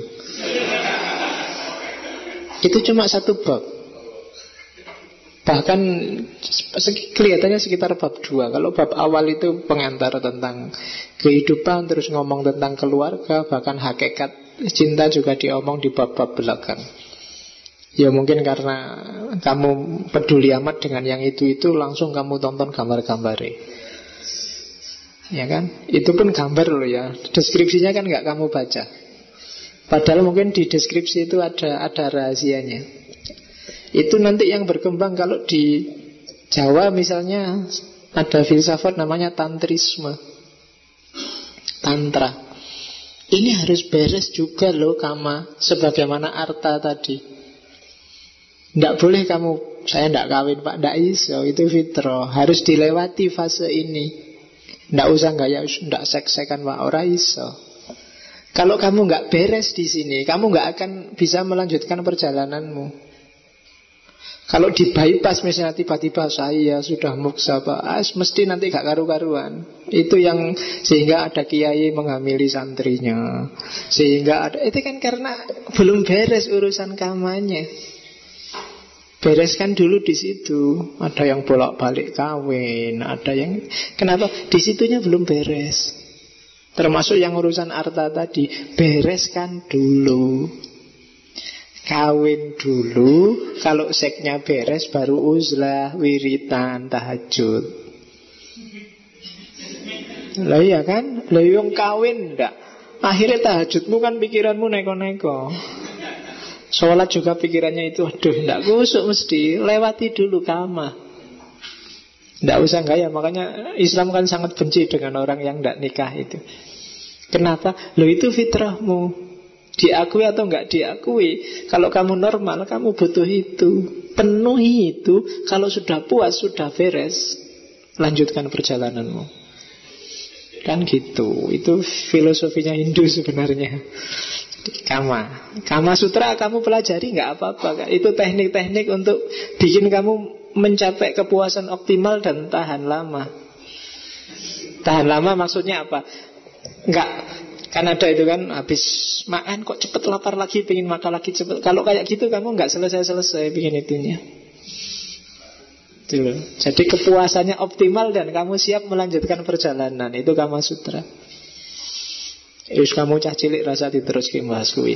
S1: Itu cuma satu bab. Bahkan kelihatannya sekitar bab 2. Kalau bab awal itu pengantar tentang kehidupan, terus ngomong tentang keluarga, bahkan hakikat cinta juga diomong di bab-bab belakang. Ya mungkin karena kamu peduli amat dengan yang itu langsung kamu tonton gambar-gambarnya. Ya kan? Itu pun gambar loh ya. Deskripsinya kan nggak kamu baca. Padahal mungkin di deskripsi itu ada rahasianya. Itu nanti yang berkembang. Kalau di Jawa misalnya ada filsafat namanya tantrisme, tantra. Ini harus beres juga loh kama. Sebagaimana arta tadi. Tidak boleh kamu, saya tidak kawin Pak, tidak iso. Itu fitrah. Harus dilewati fase ini. Tidak usah gaya, tidak sek-sekan Pak, ora iso. Kalau kamu nggak beres di sini, kamu nggak akan bisa melanjutkan perjalananmu. Kalau di bypass misalnya tiba-tiba saya sudah muksa Pak, mesti nanti gak karu-karuan. Itu yang sehingga ada kiai menghamili santrinya. Sehingga ada, itu kan karena belum beres urusan kamanya. Bereskan dulu di situ. Ada yang bolak-balik kawin, ada yang kenapa? Di situnya belum beres. Termasuk yang urusan harta tadi. Bereskan dulu, kawin dulu. Kalau seksnya beres baru uzlah, wiritan, tahajud. Lah iya kan? Lah yang kawin ndak. Akhirnya tahajudmu kan pikiranmu neko-neko. Sholat juga pikirannya itu, aduh ndak kusuk mesti. Lewati dulu kama. Nggak usah gaya. Makanya Islam kan sangat benci dengan orang yang ndak nikah itu. Kenapa? Loh itu fitrahmu. Diakui atau nggak diakui. Kalau kamu normal, kamu butuh itu. Penuhi itu. Kalau sudah puas, sudah beres, lanjutkan perjalananmu. Kan gitu. Itu filosofinya Hindu sebenarnya. Kama Sutra kamu pelajari nggak apa-apa. Itu teknik-teknik untuk bikin kamu mencapai kepuasan optimal dan tahan lama. Tahan lama maksudnya apa? Enggak, kan ada itu kan, habis makan kok cepet lapar lagi, pengen makan lagi cepet. Kalau kayak gitu kamu enggak selesai-selesai bikin itunya. Gitu. Jadi kepuasannya optimal dan kamu siap melanjutkan perjalanan. Itu Kama Sutra. Terus kamu cah cilik rasa diterus ke bahas kuwi.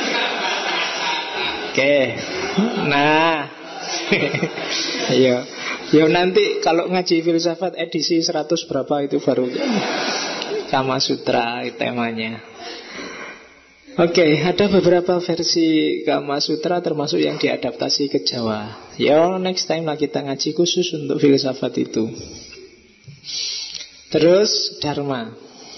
S1: Oke. Nah. Ayo. Yo nanti kalau ngaji filsafat edisi 100 berapa itu baru Kama Sutra temanya. Oke, ada beberapa versi Kama Sutra termasuk yang diadaptasi ke Jawa. Yo, next time lah kita ngaji khusus untuk filsafat itu. Terus Dharma.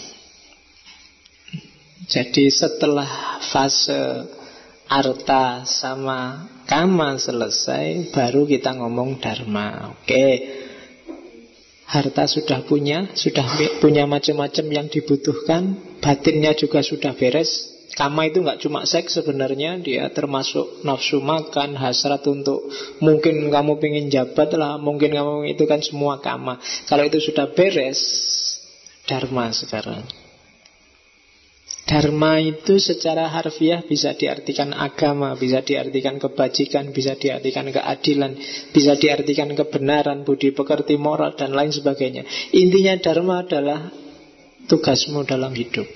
S1: Jadi setelah fase arta sama kama selesai, baru kita ngomong Dharma. Oke. Harta sudah punya macam-macam yang dibutuhkan, batinnya juga sudah beres. Kama itu nggak cuma seks sebenarnya, dia termasuk nafsu makan, hasrat untuk mungkin kamu pengen jabat lah, mungkin kamu itu kan semua kama. Kalau itu sudah beres, dharma sekarang. Dharma itu secara harfiah bisa diartikan agama, bisa diartikan kebajikan, bisa diartikan keadilan, bisa diartikan kebenaran, budi pekerti, moral, dan lain sebagainya. Intinya dharma adalah tugasmu dalam hidup.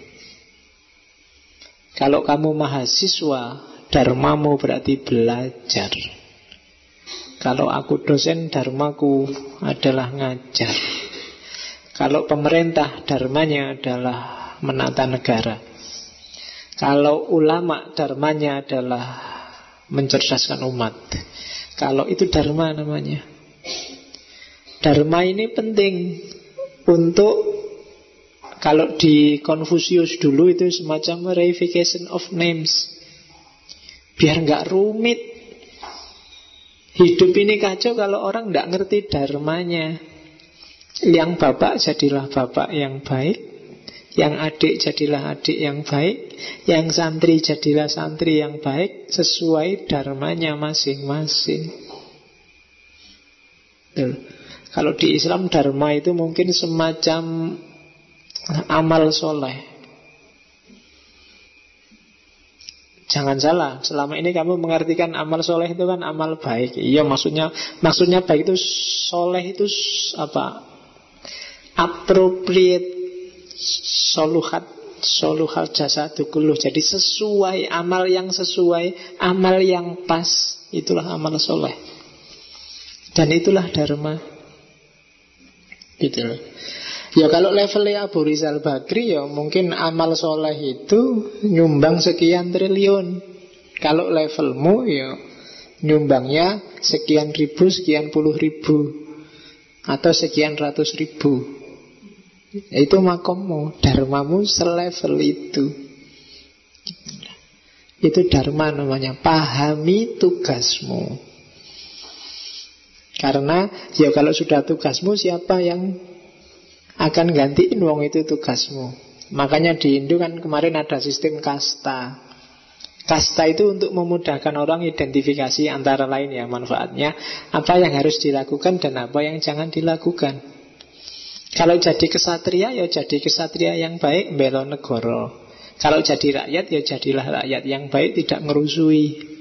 S1: Kalau kamu mahasiswa, dharmamu berarti belajar. Kalau aku dosen, dharmaku adalah ngajar. Kalau pemerintah, dharmanya adalah menata negara. Kalau ulama, dharmanya adalah mencerdaskan umat. Kalau itu dharma namanya. Dharma ini penting untuk, kalau di Konfusius dulu itu semacam reification of names, biar nggak rumit. Hidup ini kacau kalau orang nggak ngerti dharmanya. Yang bapak jadilah bapak yang baik, yang adik jadilah adik yang baik, yang santri jadilah santri yang baik, sesuai dharmanya masing-masing. Kalau di Islam dharma itu mungkin semacam amal soleh. Jangan salah, selama ini kamu mengartikan amal soleh itu kan amal baik. Iya, maksudnya baik itu soleh itu apa? Appropriate soluhat jasa tukuluh. Jadi sesuai, amal yang sesuai, amal yang pas, itulah amal soleh. Dan itulah dharma. Gitu loh. Ya kalau levelnya Abu Rizal Bakri, ya mungkin amal soleh itu nyumbang sekian triliun. Kalau levelmu ya nyumbangnya sekian ribu, sekian puluh ribu, atau sekian ratus ribu. Itu makommu, dharmamu selevel itu. Itu dharma namanya. Pahami tugasmu. Karena ya kalau sudah tugasmu, siapa yang akan gantiin wong itu tugasmu. Makanya di Hindu kan kemarin ada sistem kasta. Kasta itu untuk memudahkan orang identifikasi antara lain ya manfaatnya, apa yang harus dilakukan dan apa yang jangan dilakukan. Kalau jadi kesatria, ya jadi kesatria yang baik, bela negara. Kalau jadi rakyat, ya jadilah rakyat yang baik, tidak ngerusui.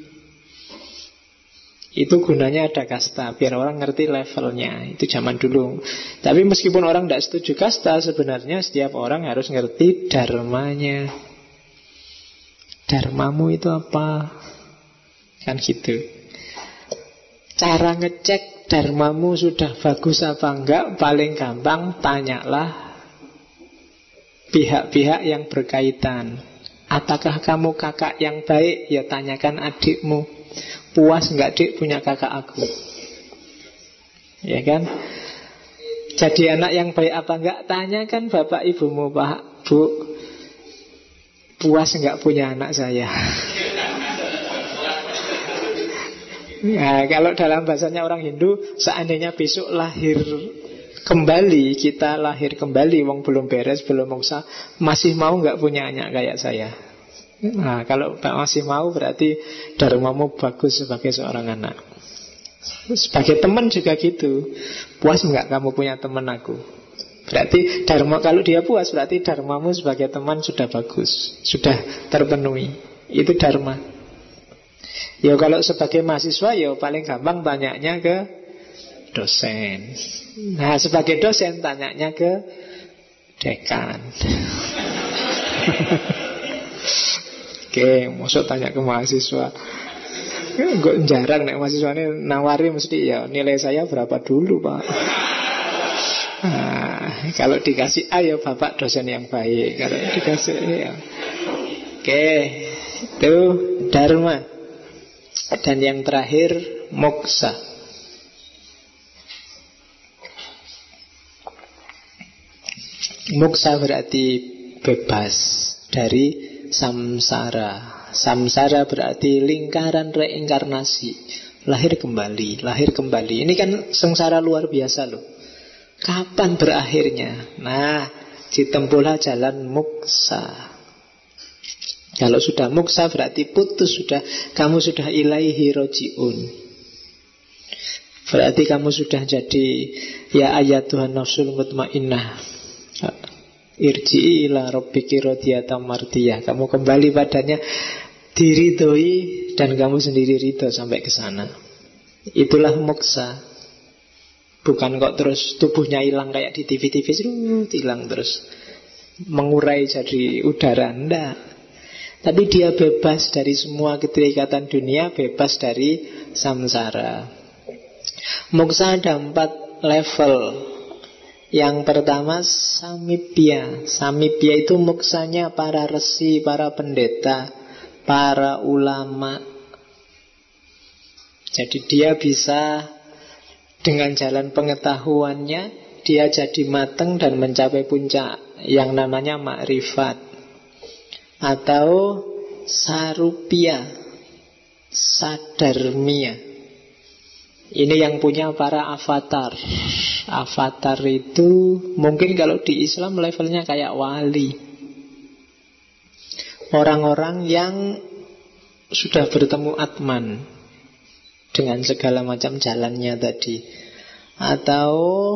S1: Itu gunanya ada kasta, biar orang ngerti levelnya. Itu zaman dulu. Tapi meskipun orang tidak setuju kasta, sebenarnya setiap orang harus ngerti dharmanya. Dharmamu itu apa? Kan gitu. Cara ngecek dharmamu sudah bagus apa enggak, paling gampang tanyalah pihak-pihak yang berkaitan. Apakah kamu kakak yang baik? Ya tanyakan adikmu. Puas enggak dik punya kakak aku? Ya kan? Jadi anak yang baik apa enggak? Tanyakan bapak ibumu, Pak, Bu, puas enggak punya anak saya? Nah, kalau dalam bahasanya orang Hindu, seandainya besok lahir kembali, kita lahir kembali, wong belum beres, belum mongsa, masih mau nggak punya anak kayak saya? Nah, kalau masih mau berarti dharmamu bagus sebagai seorang anak. Sebagai teman juga gitu. Puas nggak kamu punya teman aku? Berarti dharma, kalau dia puas berarti dharmamu sebagai teman sudah bagus, sudah terpenuhi. Itu dharma. Ya kalau sebagai mahasiswa, ya paling gampang tanyanya ke dosen. Nah sebagai dosen tanyanya ke dekan. Oke, maksud tanya ke mahasiswa. Kok jarang nek mahasiswanya nawari, mesti ya nilai saya berapa dulu Pak. Nah, kalau dikasih A ya bapak dosen yang baik. Kalau dikasih ya. Oke, itu dharma. Dan yang terakhir moksa. Moksa berarti bebas dari samsara. Samsara berarti lingkaran reinkarnasi. Lahir kembali, lahir kembali. Ini kan sengsara luar biasa loh. Kapan berakhirnya? Nah, ditempuhlah jalan moksa. Kalau sudah muksa berarti putus sudah. Kamu sudah ilaihi roji'un. Berarti kamu sudah jadi ya ayatuhan nafsul mutmainnah, irji'i ila rabbiki radiyatan mardiyah. Kamu kembali padanya, diridhoi, dan kamu sendiri ridho sampai ke sana. Itulah moksa. Bukan kok terus tubuhnya hilang kayak di TV-TV, hilang terus mengurai jadi udara. Enggak. Tapi dia bebas dari semua keterikatan dunia, bebas dari samsara. Moksa ada 4 level. Yang pertama samipya. Samipya itu moksanya para resi, para pendeta, para ulama. Jadi dia bisa dengan jalan pengetahuannya, dia jadi mateng dan mencapai puncak yang namanya makrifat. Atau sarupya, sadarmia. Ini yang punya para avatar. Avatar itu mungkin kalau di Islam levelnya kayak wali. Orang-orang yang sudah bertemu Atman dengan segala macam jalannya tadi. Atau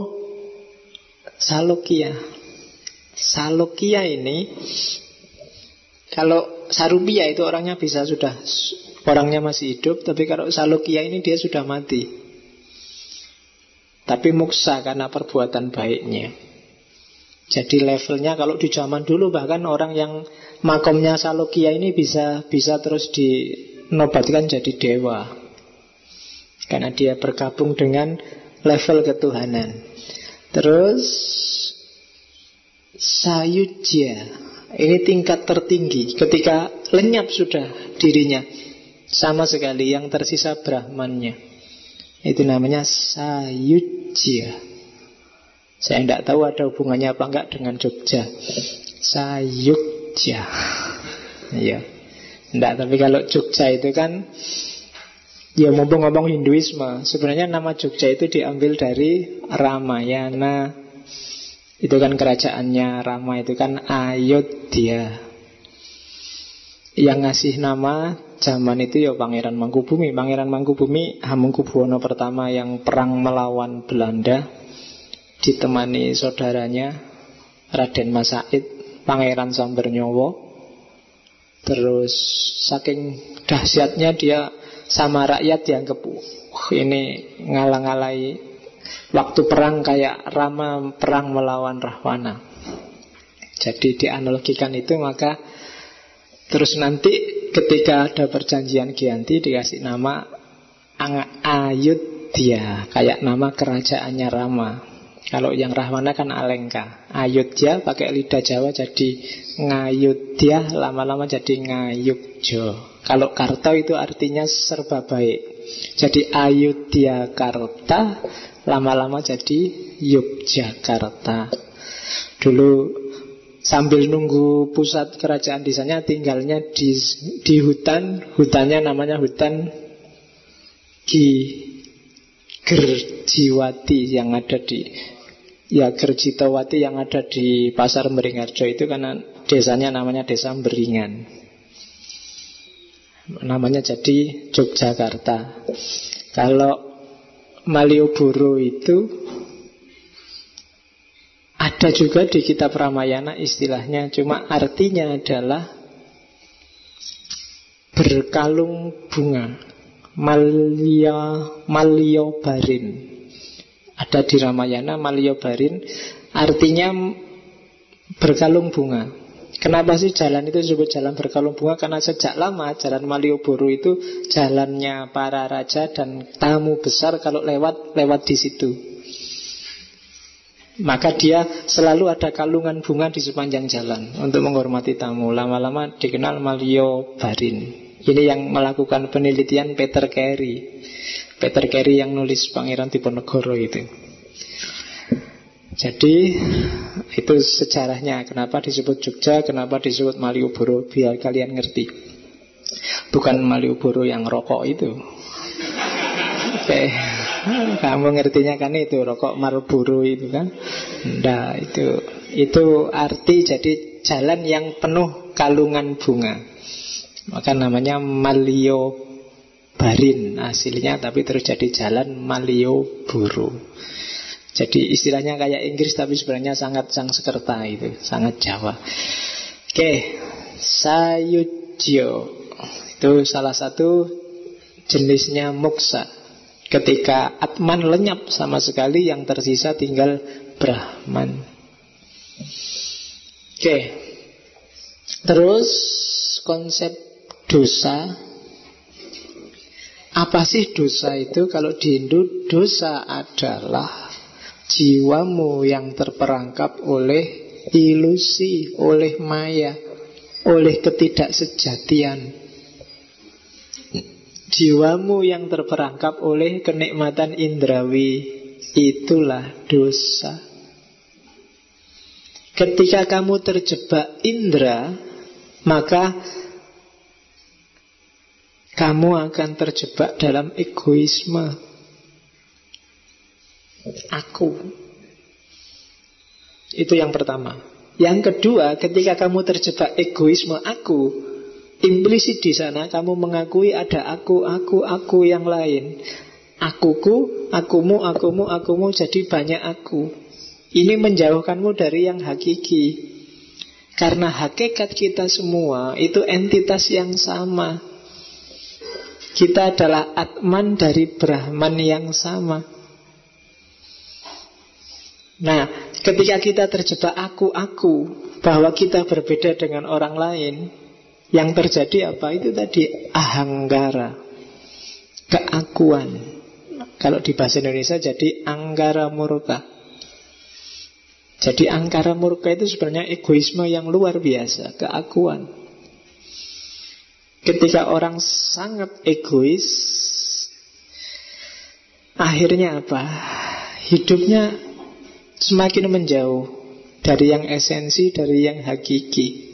S1: Salokya. Salokya ini, kalau Sarupya itu orangnya bisa sudah, orangnya masih hidup. Tapi kalau Salokya ini dia sudah mati, tapi muksa karena perbuatan baiknya. Jadi levelnya kalau di zaman dulu bahkan orang yang makomnya Salokya ini bisa terus dinobatkan jadi dewa, karena dia bergabung dengan level ketuhanan. Terus Sayujya, ini tingkat tertinggi. Ketika lenyap sudah dirinya, sama sekali yang tersisa Brahmannya. Itu namanya Sayujya. Saya tidak tahu ada hubungannya apa enggak dengan Jogja. Sayujya. Iya. Enggak, tapi kalau Jogja itu kan, ya mumpung ngomong Hinduisme, sebenarnya nama Jogja itu diambil dari Ramayana. Itu kan kerajaannya Rama, itu kan Ayodhya. Yang ngasih nama zaman itu ya Pangeran Mangkubumi. Pangeran Mangkubumi Hamengkubuwono pertama yang perang melawan Belanda, ditemani saudaranya Raden Mas Said, Pangeran Sambernyowo. Terus saking dahsyatnya dia sama rakyat dianggap ini ngalang-alai. Waktu perang kayak Rama perang melawan Rahwana. Jadi dianalogikan itu, maka terus nanti ketika ada perjanjian Giyanti dikasih nama Ayodhya, kayak nama kerajaannya Rama. Kalau yang Rahwana kan Alengka. Ayodhya pakai lidah Jawa jadi Ngayodhya, lama-lama jadi Ngayogja. Kalau Karta itu artinya serba baik, jadi Ayodhya Karta, lama-lama jadi Yogyakarta. Dulu sambil nunggu pusat kerajaan di sana, tinggalnya di hutan. Hutannya namanya hutan Gerjiwati yang ada di Gerjitawati yang ada di Pasar Beringharjo. Itu karena desanya namanya Desa Beringan, namanya jadi Yogyakarta. Kalau Malioboro itu ada juga di kitab Ramayana istilahnya, cuma artinya adalah berkalung bunga. Maliobarin ada di Ramayana. Maliobarin artinya berkalung bunga. Kenapa sih jalan itu disebut jalan berkalung bunga? Karena sejak lama jalan Malioboro itu jalannya para raja dan tamu besar. Kalau lewat di situ, maka dia selalu ada kalungan bunga di sepanjang jalan untuk menghormati tamu. Lama-lama dikenal Maliobarin. Ini yang melakukan penelitian Peter Carey. Peter Carey yang nulis Pangeran Diponegoro itu. Jadi itu sejarahnya, kenapa disebut Jogja, kenapa disebut Malioboro, biar kalian ngerti. Bukan Malioboro yang rokok itu. Oke. Kamu ngertinya kan itu rokok Marlboro itu kan. Nah, itu arti jadi jalan yang penuh kalungan bunga. Maka namanya Maliobarin aslinya, tapi terus jadi jalan Malioboro. Jadi istilahnya kayak Inggris tapi sebenarnya sangat Sanskerta, itu sangat Jawa. Oke, Sayujyo itu salah satu jenisnya moksa. Ketika Atman lenyap sama sekali, yang tersisa tinggal Brahman. Oke. Terus konsep dosa. Apa sih dosa itu? Kalau di Hindu, dosa adalah jiwamu yang terperangkap oleh ilusi, oleh maya, oleh ketidaksejatian. Jiwamu yang terperangkap oleh kenikmatan indrawi, itulah dosa. Ketika kamu terjebak indera, maka kamu akan terjebak dalam egoisme. Aku. Itu yang pertama. Yang kedua, ketika kamu terjebak egoisme aku, implisit di sana kamu mengakui ada aku yang lain. Akuku, akumu, jadi banyak aku. Ini menjauhkanmu dari yang hakiki. Karena hakikat kita semua itu entitas yang sama. Kita adalah Atman dari Brahman yang sama. Nah, ketika kita terjebak aku, bahwa kita berbeda dengan orang lain, yang terjadi apa? Itu tadi ahanggara, keakuan. Kalau di bahasa Indonesia jadi anggara murka. Jadi angkara murka itu sebenarnya egoisme yang luar biasa, keakuan. Ketika orang sangat egois, akhirnya apa? Hidupnya semakin menjauh dari yang esensi, dari yang hakiki.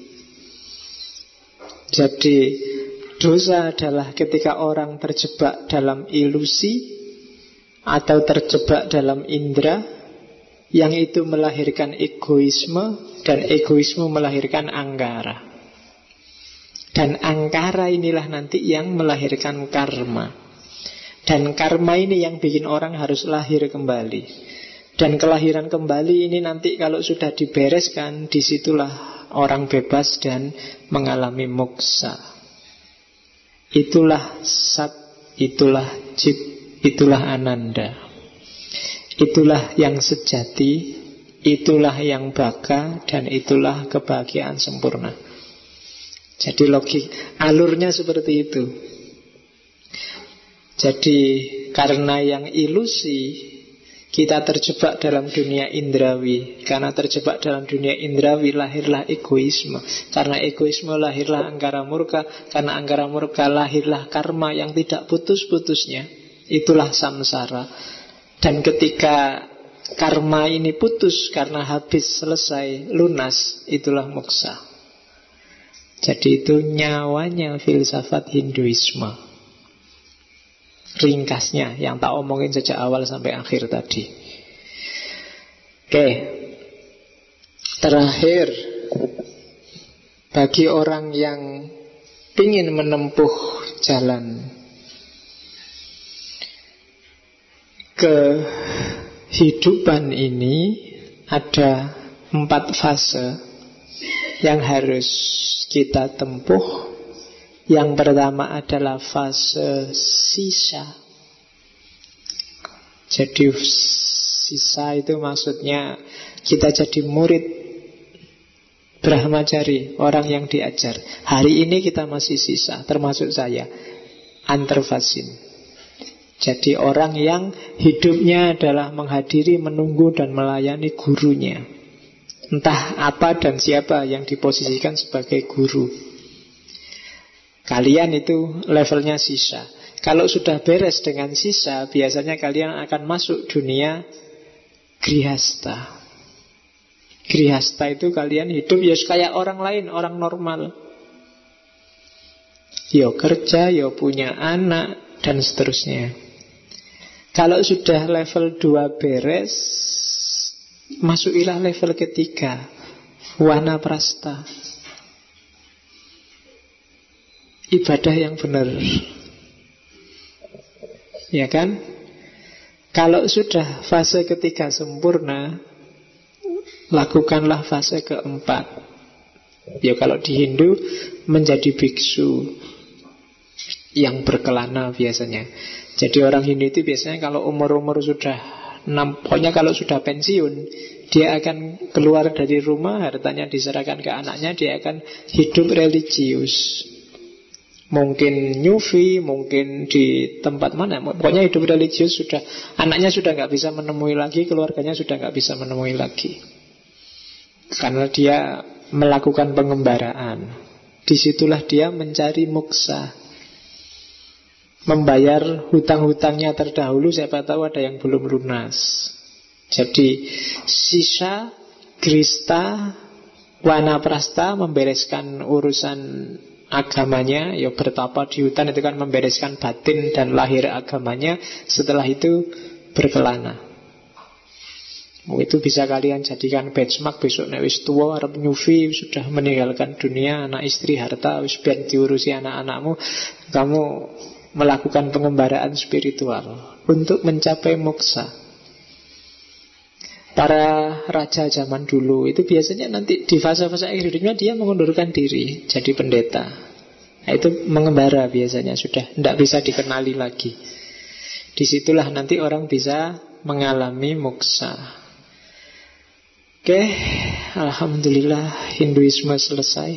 S1: Jadi dosa adalah ketika orang terjebak dalam ilusi atau terjebak dalam indera, yang itu melahirkan egoisme, dan egoisme melahirkan angkara. Dan angkara inilah nanti yang melahirkan karma. Dan karma ini yang bikin orang harus lahir kembali. Dan kelahiran kembali ini nanti kalau sudah dibereskan, disitulah orang bebas dan mengalami moksa. Itulah Sat, itulah Chit, itulah Ananda. Itulah yang sejati, itulah yang baka, dan itulah kebahagiaan sempurna. Jadi alurnya seperti itu. Jadi karena yang ilusi, kita terjebak dalam dunia indrawi. Karena terjebak dalam dunia indrawi, lahirlah egoisme. Karena egoisme lahirlah angkara murka. Karena angkara murka lahirlah karma yang tidak putus-putusnya. Itulah samsara. Dan ketika karma ini putus karena habis, selesai, lunas, itulah moksa. Jadi itu nyawanya filsafat Hinduisme. Ringkasnya yang tak omongin sejak awal sampai akhir tadi. Oke. Terakhir, bagi orang yang ingin menempuh jalan kehidupan ini, ada 4 fase yang harus kita tempuh. Yang pertama adalah fase sisa. Jadi sisa itu maksudnya kita jadi murid Brahmacari, orang yang diajar. Hari ini kita masih sisa, termasuk saya, antarvasin. Jadi orang yang hidupnya adalah menghadiri, menunggu, dan melayani gurunya. Entah apa dan siapa yang diposisikan sebagai guru. Kalian itu levelnya sisa. Kalau sudah beres dengan sisa, biasanya kalian akan masuk dunia grihasta. Grihasta itu kalian hidup ya kayak orang lain, orang normal. Yo kerja, yo punya anak, dan seterusnya. Kalau sudah level 2 beres, masukilah level ketiga, Wanaprastha. ibadah yang benar. Ya kan? Kalau sudah fase ketiga sempurna, lakukanlah fase keempat. Ya kalau di Hindu menjadi biksu yang berkelana biasanya. Jadi orang Hindu itu biasanya kalau umur-umur sudah pokoknya kalau sudah pensiun, dia akan keluar dari rumah, hartanya diserahkan ke anaknya, dia akan hidup religius. Mungkin nyufi, mungkin di tempat mana, pokoknya hidup religius sudah. Anaknya sudah gak bisa menemui lagi, keluarganya sudah gak bisa menemui lagi, karena dia melakukan pengembaraan. Disitulah dia mencari moksa, membayar hutang-hutangnya terdahulu, siapa tahu ada yang belum lunas. Jadi sisa, grista, wanaprasta membereskan urusan agamanya, ya bertapa di hutan itu kan membereskan batin dan lahir agamanya. Setelah itu berkelana. Itu bisa kalian jadikan benchmark. Besok nek wis tuwa arep nyufi, sudah meninggalkan dunia, anak istri harta wis ben diurusi anak-anakmu, kamu melakukan pengembaraan spiritual untuk mencapai moksa. Para raja zaman dulu itu biasanya nanti di fase-fase akhir hidupnya dia mengundurkan diri jadi pendeta. Nah, itu mengembara biasanya, sudah tidak bisa dikenali lagi. Disitulah nanti orang bisa mengalami moksa. Oke, alhamdulillah Hinduisme selesai.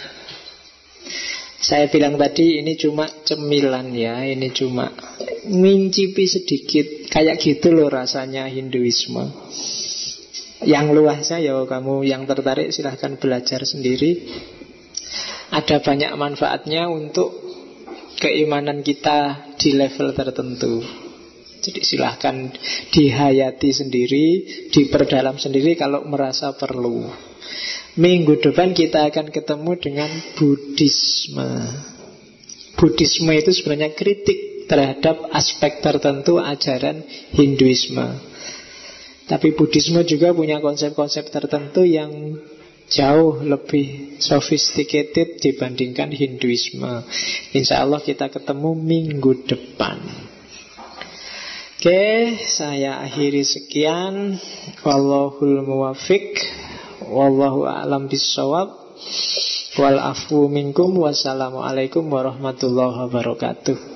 S1: Saya bilang tadi ini cuma cemilan ya, ini cuma ngincipi sedikit. Kayak gitu loh rasanya Hinduisme. Yang luasnya ya kamu yang tertarik silahkan belajar sendiri. Ada banyak manfaatnya untuk keimanan kita di level tertentu. Jadi silahkan dihayati sendiri, diperdalam sendiri kalau merasa perlu. Minggu depan kita akan ketemu dengan Buddhisme. Buddhisme itu sebenarnya kritik terhadap aspek tertentu ajaran Hinduisme. Tapi Buddhisme juga punya konsep-konsep tertentu yang jauh lebih sophisticated dibandingkan Hinduisme. Insya Allah kita ketemu minggu depan. Oke, saya akhiri sekian. Wallahul muwafiq, wallahu a'lam bissawab. Wal afu minkum. Wassalamualaikum warahmatullahi wabarakatuh.